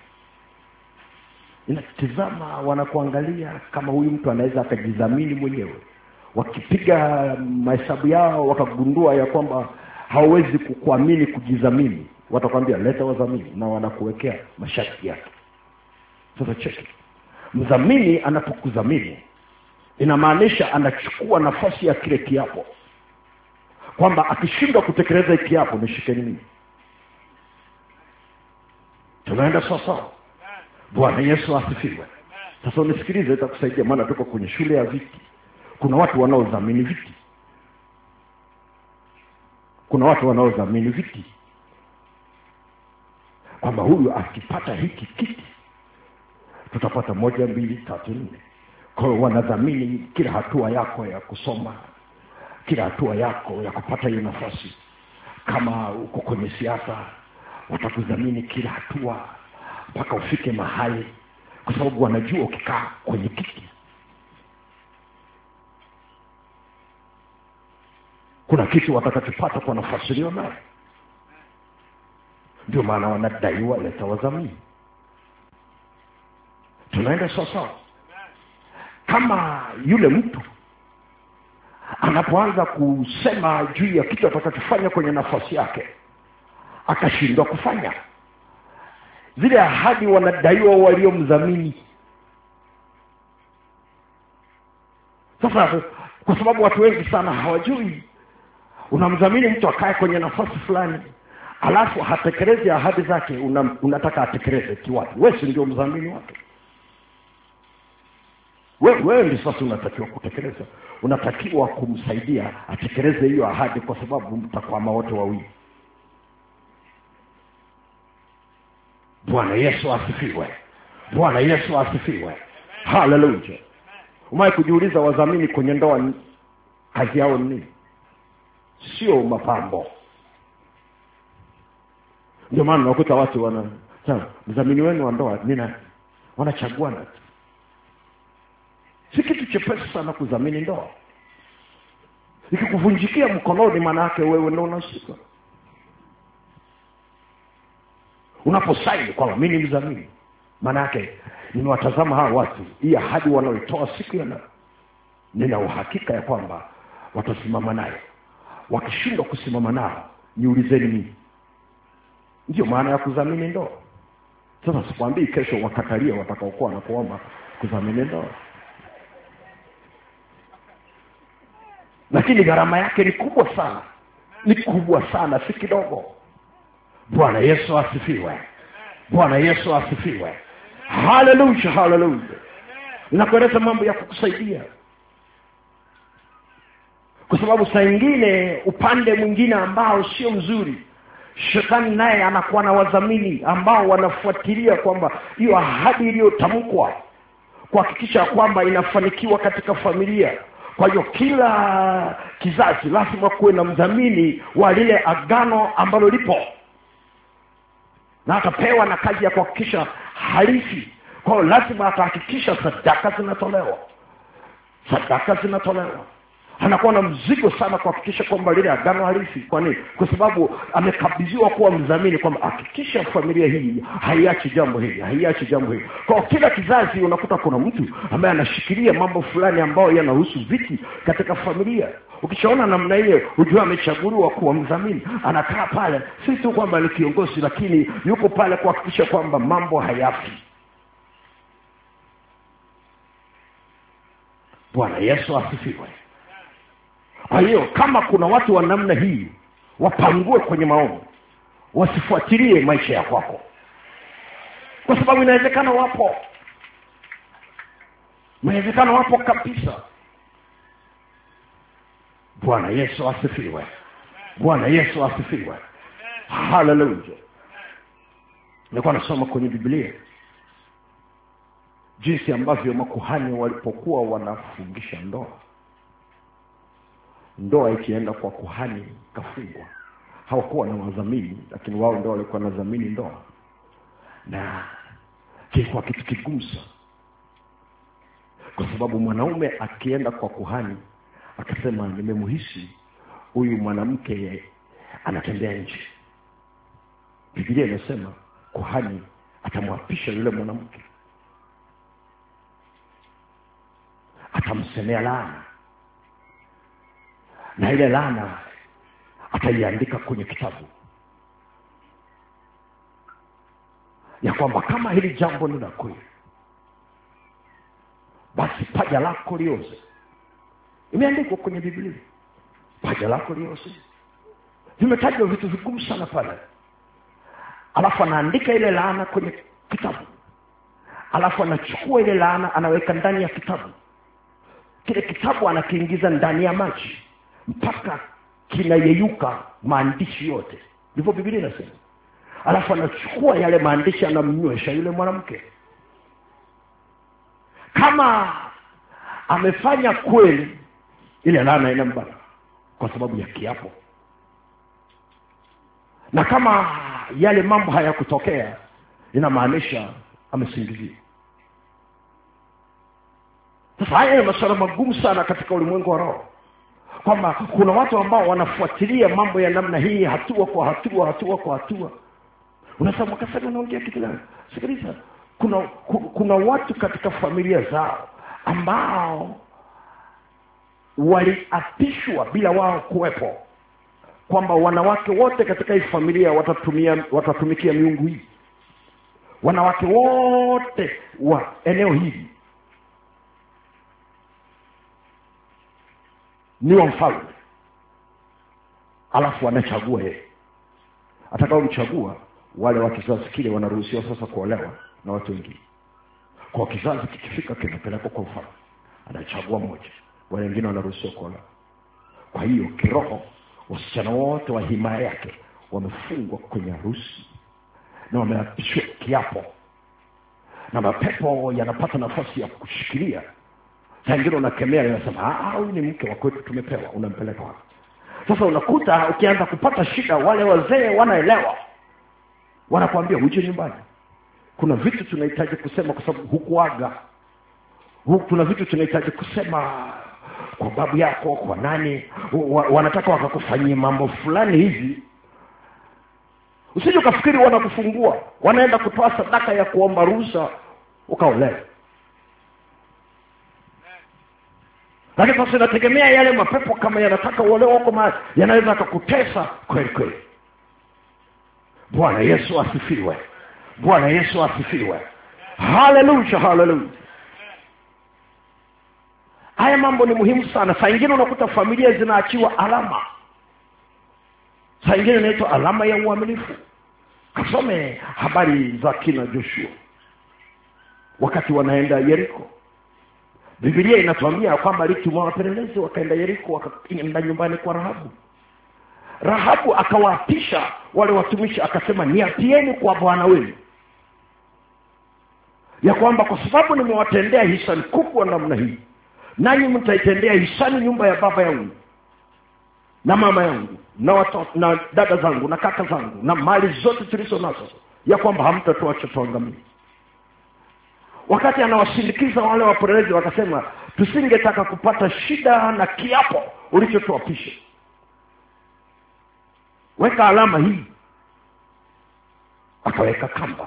Inatazama, wanakuangalia kama huyu mtu anaweza akajidhamini mwenyewe. Wakipiga mahesabu yao wakagundua ya kwamba hawezi kukuamini kujidhamini, watakwambia leta wadhamini, na wanakuwekea masharti yake. Sasa cheki. Mdhamini anapokudhamini inamaanisha anachukua nafasi ya kile kiapo, kwamba akishindwa kutekeleza kiapo nishikeni mimi. Tunaenda sasa. Bwana Yesu asifiwe. Sasa unisikilize, itakusaidia, maana tuko kwenye shule ya viti. Kuna watu wanaodhamini viti. Kuna watu wanaodhamini viti, kwamba huyu akipata hiki kiti tutapata moja mbili tatu nne. Kwa hiyo wanadhamini kila hatua yako ya kusoma, kila hatua yako ya kupata hiyo nafasi. Kama uko kwenye siasa, watakudhamini kila hatua mpaka ufike mahali, kwa sababu wanajua ukikaa kwenye kiti kuna kitu watakachopata kwa nafasi hiyo nayo. Ndio maana wanadaiwa leta wadhamini. Tunaenda sasa. Kama yule mtu anapoanza kusema juu ya kitu atakachofanya kwenye nafasi yake akashindwa kufanya, zile ahadi wanadaiwa waliomdhamini. Sasa kwa sababu watu wengi sana hawajui, unamdhamini mtu akae kwenye nafasi fulani, alafu hatekelezi ahadi zake, una, unataka atekeleze kiwapi? Wewe ndio mdhamini wake. Wewe wewe ndio sasa unatakiwa kutekeleza. Unatakiwa kumsaidia atekeleze hiyo ahadi, kwa sababu mtakwama wote wawili. Bwana Yesu asifiwe. Bwana Yesu asifiwe. Hallelujah. Umewahi kujiuliza wadhamini kwenye ndoa kazi yao ni nini? Sio mapambo. Ndio maana unakuta watu wana sawa, mdhamini wenu wa ndoa nina wanachaguana. Si kitu chepesi sana kudhamini ndoa. Ikikuvunjikia mkononi, maana yake wewe ndio unashika. Unaposaini kwamba mimi ni mdhamini, maana yake nimewatazama hao watu, hii ahadi wanaoitoa siku ya leo, nina uhakika ya kwamba watasimama nayo. Wakishindwa kusimama nao, niulizeni mimi. Ndio maana ya kudhamini ndoa. Sasa sikwambii kesho wakatalia watakaokuwa na kuomba kudhamini ndoa. Lakini gharama yake ni kubwa sana. Ni kubwa sana, si kidogo. Bwana Yesu asifiwe. Bwana Yesu asifiwe. Hallelujah, hallelujah. Ninakueleza mambo ya kukusaidia. Kwa sababu saa nyingine upande mwingine ambao sio mzuri, Shetani naye anakuwa na wadhamini ambao wanafuatilia kwamba hiyo ahadi iliyotamkwa kuhakikisha kwamba inafanikiwa katika familia. Kwa hiyo kila kizazi lazima kuwe na mdhamini wa lile agano ambalo lipo, na atapewa na kazi ya kuhakikisha halisi. Kwa hiyo lazima atahakikisha sadaka zinatolewa. Sadaka zinatolewa. Anakuwa na mzigo sana kuhakikisha kwamba lile agano halisi. Kwa nini? Kwa sababu amekabidhiwa kuwa mdhamini kwamba hakikisha familia hii haiachi jambo hili, haiachi jambo hili. Kwa kila kizazi unakuta kuna mtu ambaye anashikilia mambo fulani ambayo yanahusu viti katika familia. Ukishaona namna ile, ujue amechaguliwa kuwa mdhamini. Anakaa pale, si tu kwamba ni kiongozi, lakini yuko pale kuhakikisha kwamba mambo hayafi. Bwana Yesu asifiwe. Kwa hiyo kama kuna watu wa namna hii, wapangue kwenye maombi, wasifuatilie maisha ya kwako, kwa sababu inawezekana wapo. Inawezekana wapo kabisa. Bwana Yesu asifiwe. Bwana Yesu asifiwe. Hallelujah. Nilikuwa nasoma kwenye Biblia jinsi ambavyo makuhani walipokuwa wanafungisha ndoa. Ndoa ikienda kwa kuhani kafungwa, hawakuwa na wadhamini, lakini wao ndio walikuwa na dhamini ndoa. Na kilikuwa kitu kigumu sana, kwa sababu mwanaume akienda kwa kuhani akasema nimemhisi huyu mwanamke anatembea nje, Biblia inasema kuhani atamwapisha yule mwanamke, atamsemea laana, na ile laana ataiandika kwenye kitabu ya kwamba kama hili jambo ni la kweli, basi paja lako lioze. Imeandikwa kwenye Biblia, paja lako lioze. Vimetajwa vitu vigumu sana pale. Alafu anaandika ile laana kwenye kitabu, alafu anachukua ile laana anaweka ndani ya kitabu. Kile kitabu anakiingiza ndani ya maji mpaka kinayeyuka maandishi yote. Ndivyo Biblia inasema. Alafu anachukua yale maandishi anamnywesha yule mwanamke. Kama amefanya kweli, ile laana inambana kwa sababu ya kiapo. Na kama yale mambo hayakutokea, inamaanisha amesingizia. Sasa haya ni masuala magumu sana katika ulimwengu wa roho, kwamba kuna watu ambao wanafuatilia mambo ya namna hii hatua kwa hatua, hatua kwa hatua. Unasema kasema unaongea kitu gani? Sikiliza, kuna kuna watu katika familia zao ambao waliapishwa bila wao kuwepo, kwamba wanawake wote katika hii familia watatumia watatumikia miungu hii. wanawake wote wa eneo hili ni wa mfalme, alafu anachagua yeye. Atakao mchagua wale wa kizazi kile wanaruhusiwa sasa kuolewa na watu wengine. Kwa kizazi kikifika kinapelekwa kwa mfalme, anachagua mmoja, wale wengine wanaruhusiwa kuolewa. Kwa hiyo kiroho wasichana wote wa himaya yake wamefungwa kwenye harusi na wameapishwa kiapo, na mapepo yanapata nafasi ya kushikilia. Saa ingine unakemea, unasema ah, huyu ni mke wa kwetu tumepewa, unampeleka wapi? Sasa unakuta ukianza kupata shida, wale wazee wanaelewa, wanakuambia uje nyumbani, kuna vitu tunahitaji kusema kwa sababu hukuaga. Kuna vitu tunahitaji kusema kwa babu yako, kwa nani, wanataka wakakufanyia mambo fulani hivi. Usije ukafikiri wanakufungua, wanaenda kutoa sadaka ya kuomba ruhusa ukaolewa. Lakini sasa inategemea yale mapepo, kama yanataka uolewe huko mahali, yanaweza kukutesa kweli kweli. Bwana Yesu asifiwe. Bwana Yesu asifiwe. Hallelujah, hallelujah. Haya mambo ni muhimu sana. Saa ingine unakuta familia zinaachiwa alama. Saa ingine inaitwa alama ya uaminifu. Kasome habari za kina Joshua wakati wanaenda Yeriko. Biblia inatuambia kwamba alitumwa wapelelezi wakaenda Yeriko, wakaenda nyumbani kwa Rahabu. Rahabu akawaapisha wale watumishi, akasema niapieni kwa Bwana wenu ya kwamba kwa sababu nimewatendea hisani kubwa namna hii, nanyi mtaitendea hisani nyumba ya baba yangu na mama yangu na watoto na dada zangu na kaka zangu na mali zote tulizo nazo, ya kwamba hamtatuacha tuangamie. Wakati anawasindikiza wale wapelelezi, wakasema tusingetaka kupata shida na kiapo ulichotuapisha. Weka alama hii. Akaweka kamba,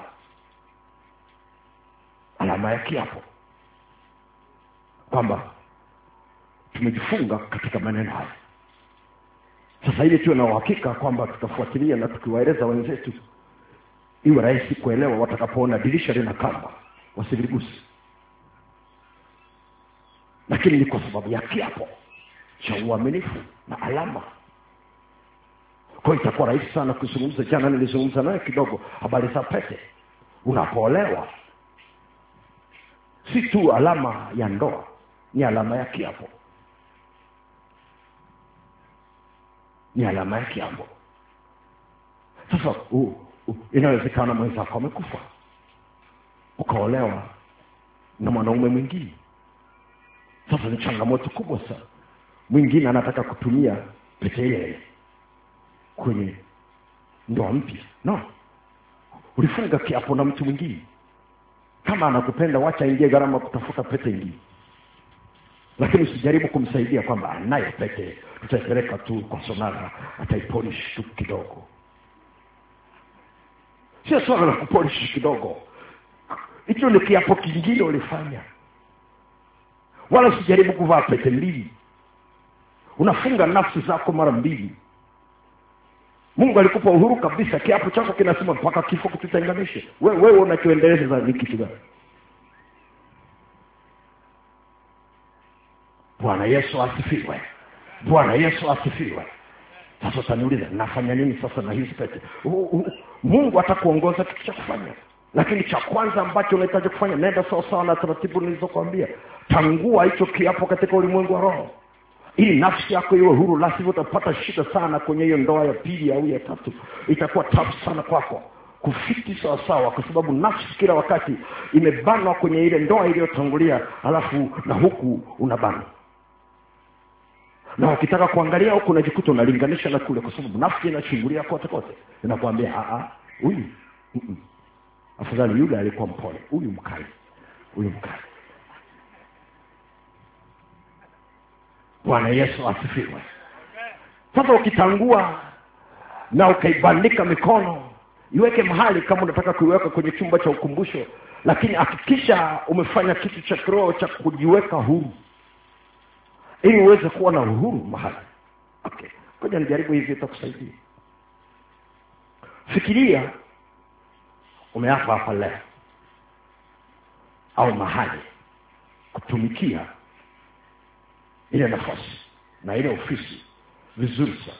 alama ya kiapo, kwamba tumejifunga katika maneno haya. Sasa ili tuwe na uhakika kwamba tutafuatilia na tukiwaeleza wenzetu iwe rahisi kuelewa, watakapoona dirisha lina kamba wasiligusi. Lakini ni kwa sababu ya kiapo cha uaminifu na alama. Kwa hiyo itakuwa rahisi sana kuzungumza. Jana nilizungumza naye kidogo habari za pete. Unapoolewa si tu alama ya ndoa, ni alama ya kiapo. Ni alama ya kiapo. Sasa uh, uh, inawezekana mwenzako amekufa, ukaolewa na mwanaume mwingine. Sasa ni changamoto kubwa sana. Mwingine anataka kutumia pete ile kwenye ndoa mpya. No, ulifunga kiapo na mtu mwingine. Kama anakupenda, wacha ingie gharama kutafuta pete nyingine. Lakini usijaribu kumsaidia kwamba anayo pete, tutaipeleka tu kwa sonara, ataipolish tu kidogo. Sio swala la kupolish kidogo. Hicho ni kiapo kingine ulifanya. Wala usijaribu kuvaa pete mbili. Unafunga nafsi zako mara mbili. Mungu alikupa uhuru kabisa. Kiapo chako kinasema mpaka kifo kitutenganishe. Wewe wewe unachoendeleza ni kitu gani? Bwana Yesu asifiwe. Bwana Yesu asifiwe. Sasa utaniuliza nafanya nini sasa na hizi pete? Uh, uh, Mungu atakuongoza kitu cha kufanya. Lakini cha kwanza ambacho unahitaji kufanya, nenda sawa sawa na taratibu nilizokuambia. Tangua hicho kiapo katika ulimwengu wa roho, ili nafsi yako iwe huru. La sivyo utapata shida sana kwenye hiyo ndoa ya pili au ya tatu. Itakuwa tabu sana kwako kufiti sawa sawa, kwa sababu nafsi kila wakati imebanwa kwenye ile ndoa iliyotangulia, alafu na huku unabana. Na ukitaka kuangalia huku unajikuta unalinganisha na kule, kwa sababu nafsi inachungulia kote kote. Inakwambia a a huyu afadhali yule alikuwa mpole, huyu mkali, huyu mkali. Bwana Yesu asifiwe. Sasa ukitangua na ukaibandika mikono, iweke mahali kama unataka kuiweka kwenye chumba cha ukumbusho, lakini hakikisha umefanya kitu cha kiroho cha kujiweka huru, ili uweze kuwa na uhuru mahali. Okay, ngoja nijaribu hivi itakusaidia. Fikiria umeapa hapa leo au mahali kutumikia ile nafasi na ile ofisi vizuri sana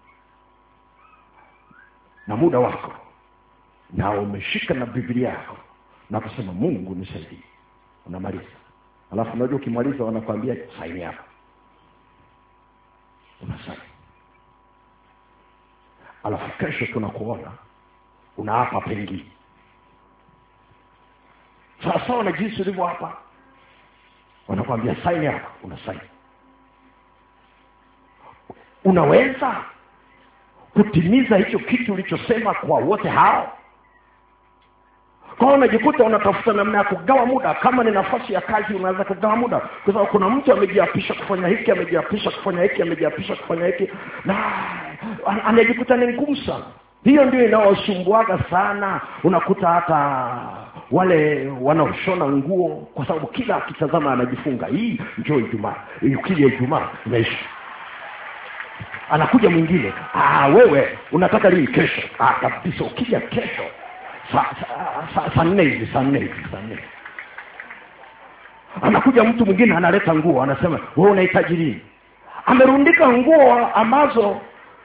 na muda wako, na umeshika na Biblia yako na kusema Mungu nisaidie, unamaliza. Alafu unajua ukimaliza wanakuambia saini hapa, unasaini. Alafu kesho tunakuona unaapa pengine sawa sawa na jinsi ulivyo hapa, wanakuambia saini hapa, unasaini. Unaweza kutimiza hicho kitu ulichosema kwa wote hao? Kwa hiyo unajikuta unatafuta namna ya kugawa muda. Kama ni nafasi ya kazi, unaweza kugawa muda, kwa sababu kuna mtu amejiapisha kufanya hiki, amejiapisha kufanya hiki, amejiapisha kufanya hiki, na anajikuta ni ngumu sana. Hiyo ndio inaosumbuaga sana. Unakuta hata wale wanaoshona nguo, kwa sababu kila akitazama anajifunga, hii njoo Ijumaa, ukija Ijumaa unaisha. Anakuja mwingine, ah wewe unataka lini? Kesho. Ah kabisa, ukija kesho saa sa, sa, nne hivi, saa nne hivi, saa nne. Anakuja mtu mwingine analeta nguo, anasema wewe unahitaji nini? Amerundika nguo ambazo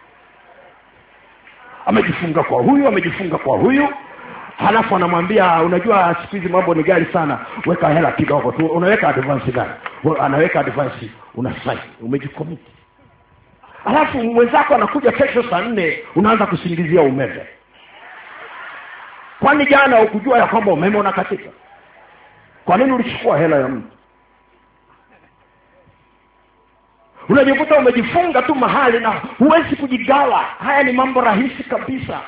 amejifunga kwa huyu, amejifunga kwa huyu. Halafu anamwambia, unajua siku hizi mambo ni gari sana, weka hela kidogo tu. Unaweka advance gani? Anaweka advance, unasaini, umejicommit. Halafu mwenzako anakuja kesho saa nne, unaanza kusingizia umeme. Kwani jana ukujua ya kwamba umeme unakatika? Kwa nini ulichukua hela ya mtu? Unajikuta umejifunga tu mahali na huwezi kujigawa. Haya ni mambo rahisi kabisa.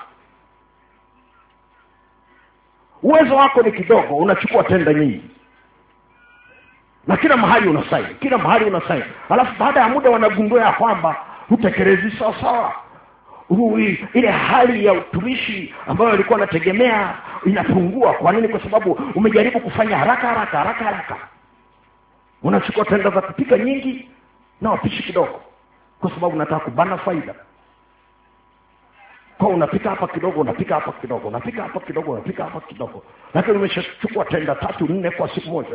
Uwezo wako ni kidogo, unachukua tenda nyingi, na kila mahali unasaini, kila mahali unasaini. Alafu baada ya muda wanagundua ya kwamba hutekelezi sawa sawa. Hui, ile hali ya utumishi ambayo alikuwa anategemea inapungua. Kwa nini? Kwa sababu umejaribu kufanya haraka haraka haraka haraka. Unachukua tenda za kupika nyingi na wapishi kidogo, kwa sababu unataka kubana faida. Kwa unapika hapa kidogo, unapika hapa kidogo, unapika hapa kidogo, unapika hapa kidogo. Lakini umeshachukua tenda tatu nne kwa siku moja.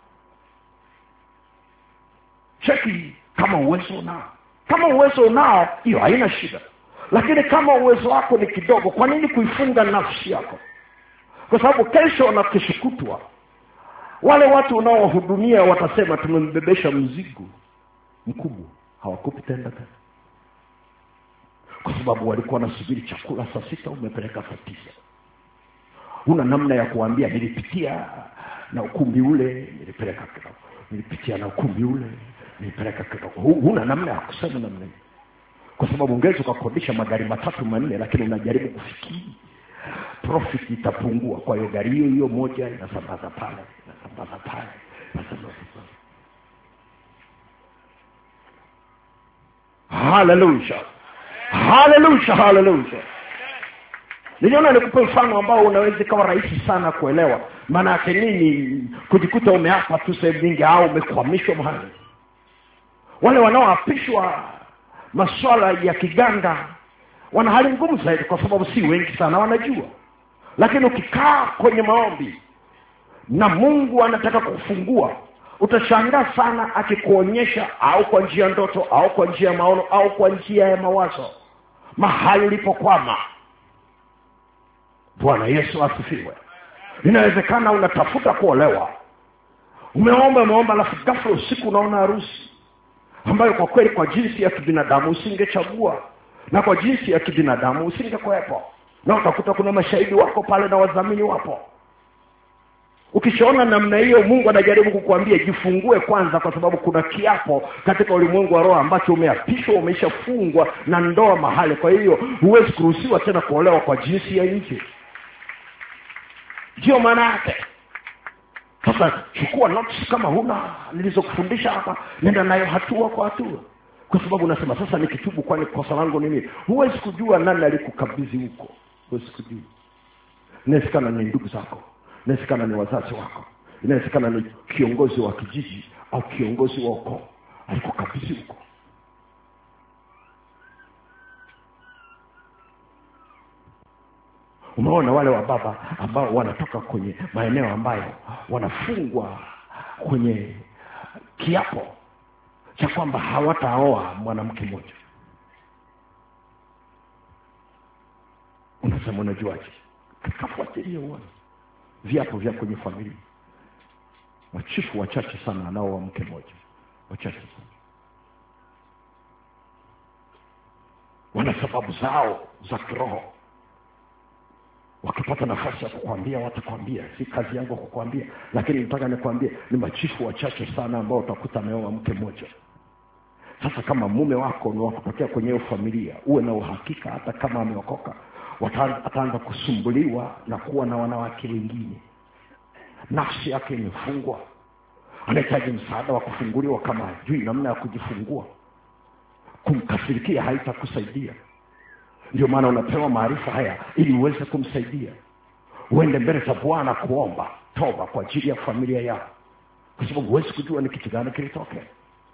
Cheki kama uwezo unao. Kama uwezo unao, hiyo haina shida. Lakini kama uwezo wako ni kidogo, kwa nini kuifunga nafsi yako? Kwa sababu kesho na kesho kutwa wale watu unaowahudumia watasema tumembebesha mzigo mkubwa, hawakupi tenda tena. Kwa sababu walikuwa nasubiri chakula saa sita, umepeleka saa tisa. Una namna ya kuambia nilipitia na ukumbi ule, nilipeleka kidogo. Nilipitia na ukumbi ule, nilipeleka kidogo. Huna namna ya kusema namna hiyo. Kwa sababu ungeweza kukodisha magari matatu manne, lakini unajaribu kufikiri profit itapungua. Kwa hiyo gari hiyo hiyo moja inasambaza pale, inasambaza pale, inasambaza pale. Hallelujah. Hallelujah, hallelujah. Niliona nikupe mfano ambao unaweza kuwa rahisi sana kuelewa. Maana yake nini kujikuta umeapa tu sehemu nyingi au umekwamishwa mahali. Wale wanaoapishwa masuala ya kiganga wana hali ngumu zaidi, kwa sababu si wengi sana wanajua. Lakini ukikaa kwenye maombi na Mungu anataka kufungua, utashangaa sana akikuonyesha, au kwa njia ndoto, au kwa njia maono, au kwa njia ya mawazo, mahali ulipokwama. Bwana Yesu asifiwe. Inawezekana unatafuta kuolewa, umeomba umeomba, alafu ghafla usiku unaona harusi ambayo kwa kweli kwa jinsi ya kibinadamu usingechagua, na kwa jinsi ya kibinadamu usingekuepo, na utakuta kuna mashahidi wako pale na wadhamini wapo. Ukishaona namna hiyo, Mungu anajaribu kukuambia jifungue kwanza, kwa sababu kuna kiapo katika ulimwengu wa roho ambacho umeapishwa, umeshafungwa na ndoa mahali. Kwa hiyo huwezi kuruhusiwa tena kuolewa kwa jinsi ya nje. Ndio maana yake. Sasa chukua notes kama huna nilizokufundisha hapa, nenda nayo hatua kwa hatua. Kwa sababu unasema sasa nikitubu, kwani kosa langu nini? Huwezi kujua nani alikukabidhi huko. Huwezi kujua. Inawezekana ni ndugu zako, inawezekana ni wazazi wako, inawezekana ni kiongozi wa kijiji au kiongozi wa ukoo alikukabidhi huko. Umeona wale wa baba ambao wanatoka kwenye maeneo ambayo wanafungwa kwenye kiapo cha kwamba hawataoa mwanamke mmoja. Unasema unajuaje? Kafuatilia uone viapo vya kwenye familia. Machifu wachache sana anaoa mke mmoja, wachache sana. Wana sababu zao za kiroho. Wakipata nafasi ya kukwambia watakwambia, si kazi yangu kukwambia, lakini nataka nikwambie ni machifu wachache sana ambao utakuta ameoa mke mmoja. Sasa kama mume wako ni wakutokea kwenye hiyo familia, uwe na uhakika hata kama ameokoka ataanza kusumbuliwa na kuwa na wanawake wengine. Nafsi yake imefungwa, anahitaji msaada wa kufunguliwa. Kama hajui namna ya kujifungua, kumkasirikia haitakusaidia. Ndio maana unapewa maarifa haya ili uweze kumsaidia. Uende mbele za Bwana kuomba toba kwa ajili ya familia yako, kwa sababu huwezi kujua ni kitu gani kilitokea.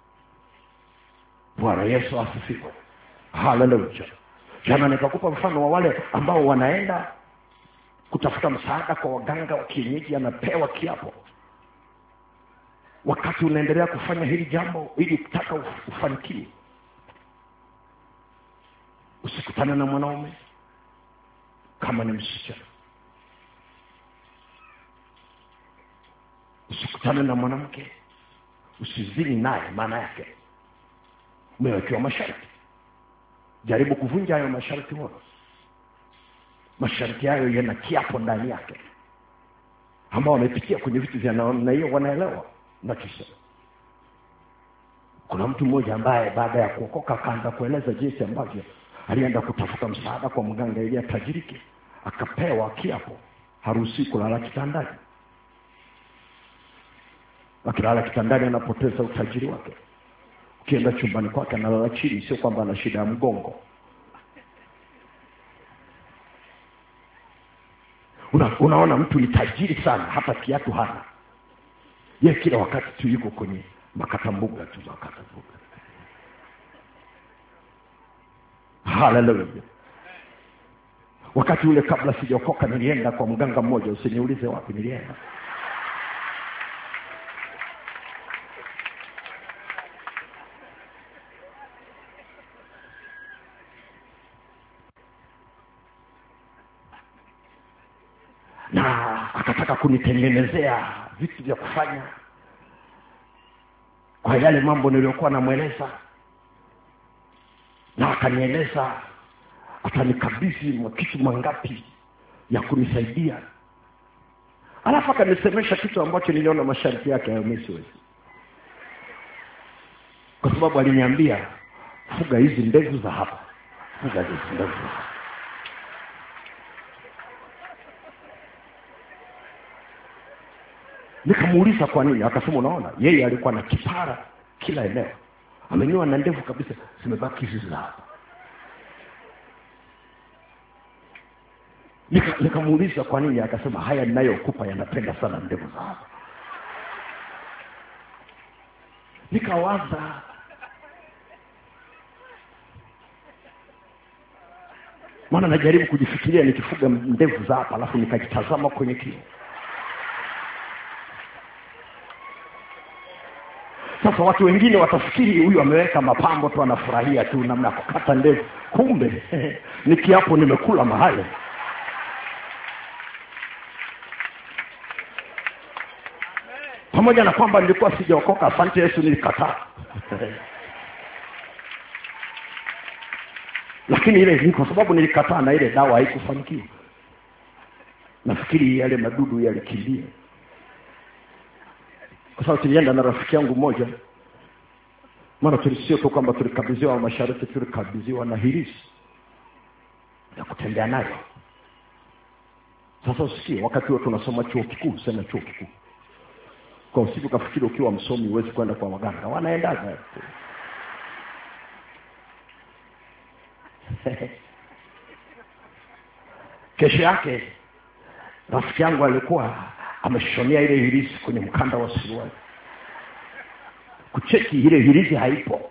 Bwana Yesu asifiwe. Hallelujah. Jana nikakupa mfano wa wale ambao wanaenda kutafuta msaada kwa waganga wa kienyeji, anapewa kiapo. Wakati unaendelea kufanya hili jambo ili kutaka ufanikiwe, usikutane na mwanaume kama ni msichana. Usikutane na mwanamke, usizini naye. Maana yake umewekewa masharti. Jaribu kuvunja hayo masharti wote. Masharti hayo yana kiapo ndani yake, ambao wamepitia kwenye vitu vya namna hiyo wanaelewa na kisa. Kuna mtu mmoja ambaye baada ya kuokoka akaanza kueleza jinsi ambavyo alienda kutafuta msaada kwa mganga ili atajirike. Akapewa kiapo haruhusi kulala kitandani. Akilala kitandani anapoteza utajiri wake. Ukienda chumbani kwake analala chini, sio kwamba ana shida ya mgongo. Una, unaona mtu ni tajiri sana, hata kiatu hana. Yeye kila wakati tu yuko kwenye makatambuga tu, makatambuga. Hallelujah. Wakati ule kabla sijaokoka nilienda kwa mganga mmoja, usiniulize wapi nilienda. Na akataka kunitengenezea vitu vya kufanya kwa yale mambo niliyokuwa namueleza, na akanieleza atanikabidhi kitu mangapi ya kunisaidia. Alafu akanisemesha kitu ambacho niliona masharti yake hayamesiwezi. Kwa sababu aliniambia, fuga hizi ndevu za hapa, fuga hizi ndevu za hapa. Nikamuuliza kwa nini, akasema unaona yeye alikuwa na kipara kila eneo, amenyoa na ndevu kabisa, zimebaki hizi za hapa. Nika nikamuuliza kwa nini, akasema haya ninayokupa yanapenda sana ndevu za hapa. Nikawaza, maana najaribu kujifikiria nikifuga ndevu za hapa, alafu nikajitazama kwenye kioo. Sasa watu wengine watafikiri huyu ameweka mapambo tu, anafurahia tu namna kukata ndevu. Kumbe ni kiapo nimekula mahali. Pamoja na kwamba nilikuwa sijaokoka, asante Yesu, nilikataa. Lakini ile ni kwa sababu nilikataa na ile dawa haikufanikiwa. Nafikiri yale madudu yalikimbia. Kwa sababu tulienda na rafiki yangu mmoja, maana tulisio tu kwamba tulikabidhiwa masharti, tulikabidhiwa na hirisi ya kutembea nayo. Sasa usikie, wakati wote tunasoma chuo kikuu, sema chuo kikuu. Kwa usiku kafikiri ukiwa msomi huwezi kwenda kwa waganga, wanaendaga. Kesho yake rafiki yangu alikuwa ameshonea ile hirisi kwenye mkanda wa suruali. Kucheki ile hirisi haipo.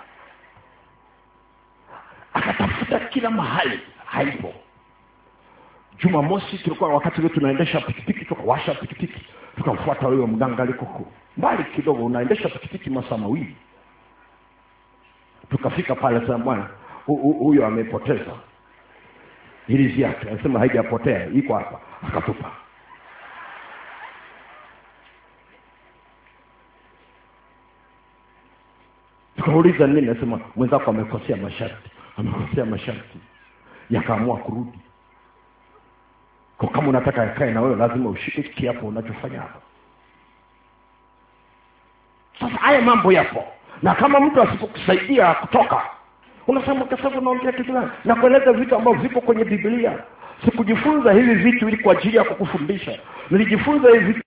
Akatafuta kila mahali, haipo. Jumamosi tulikuwa wakati ule tunaendesha pikipiki, tukawasha pikipiki, tukamfuata huyo mganga alikoko mbali kidogo, unaendesha pikipiki masaa mawili. Tukafika pale sasa, bwana huyo amepoteza hili yake. Anasema haijapotea, iko hapa. Akatupa. Tukauliza nini? Anasema mwenzako amekosea masharti. Amekosea masharti. Yakaamua kurudi. Kwa kama unataka yakae na wewe lazima ushike hapo unachofanya hapo. Sasa haya mambo yapo. Na kama mtu asipokusaidia kutoka, unasema kwa sababu naongea kitu gani? Na kueleza vitu ambavyo vipo kwenye Biblia. Sikujifunza hivi vitu ili kwa ajili ya kukufundisha. Nilijifunza hivi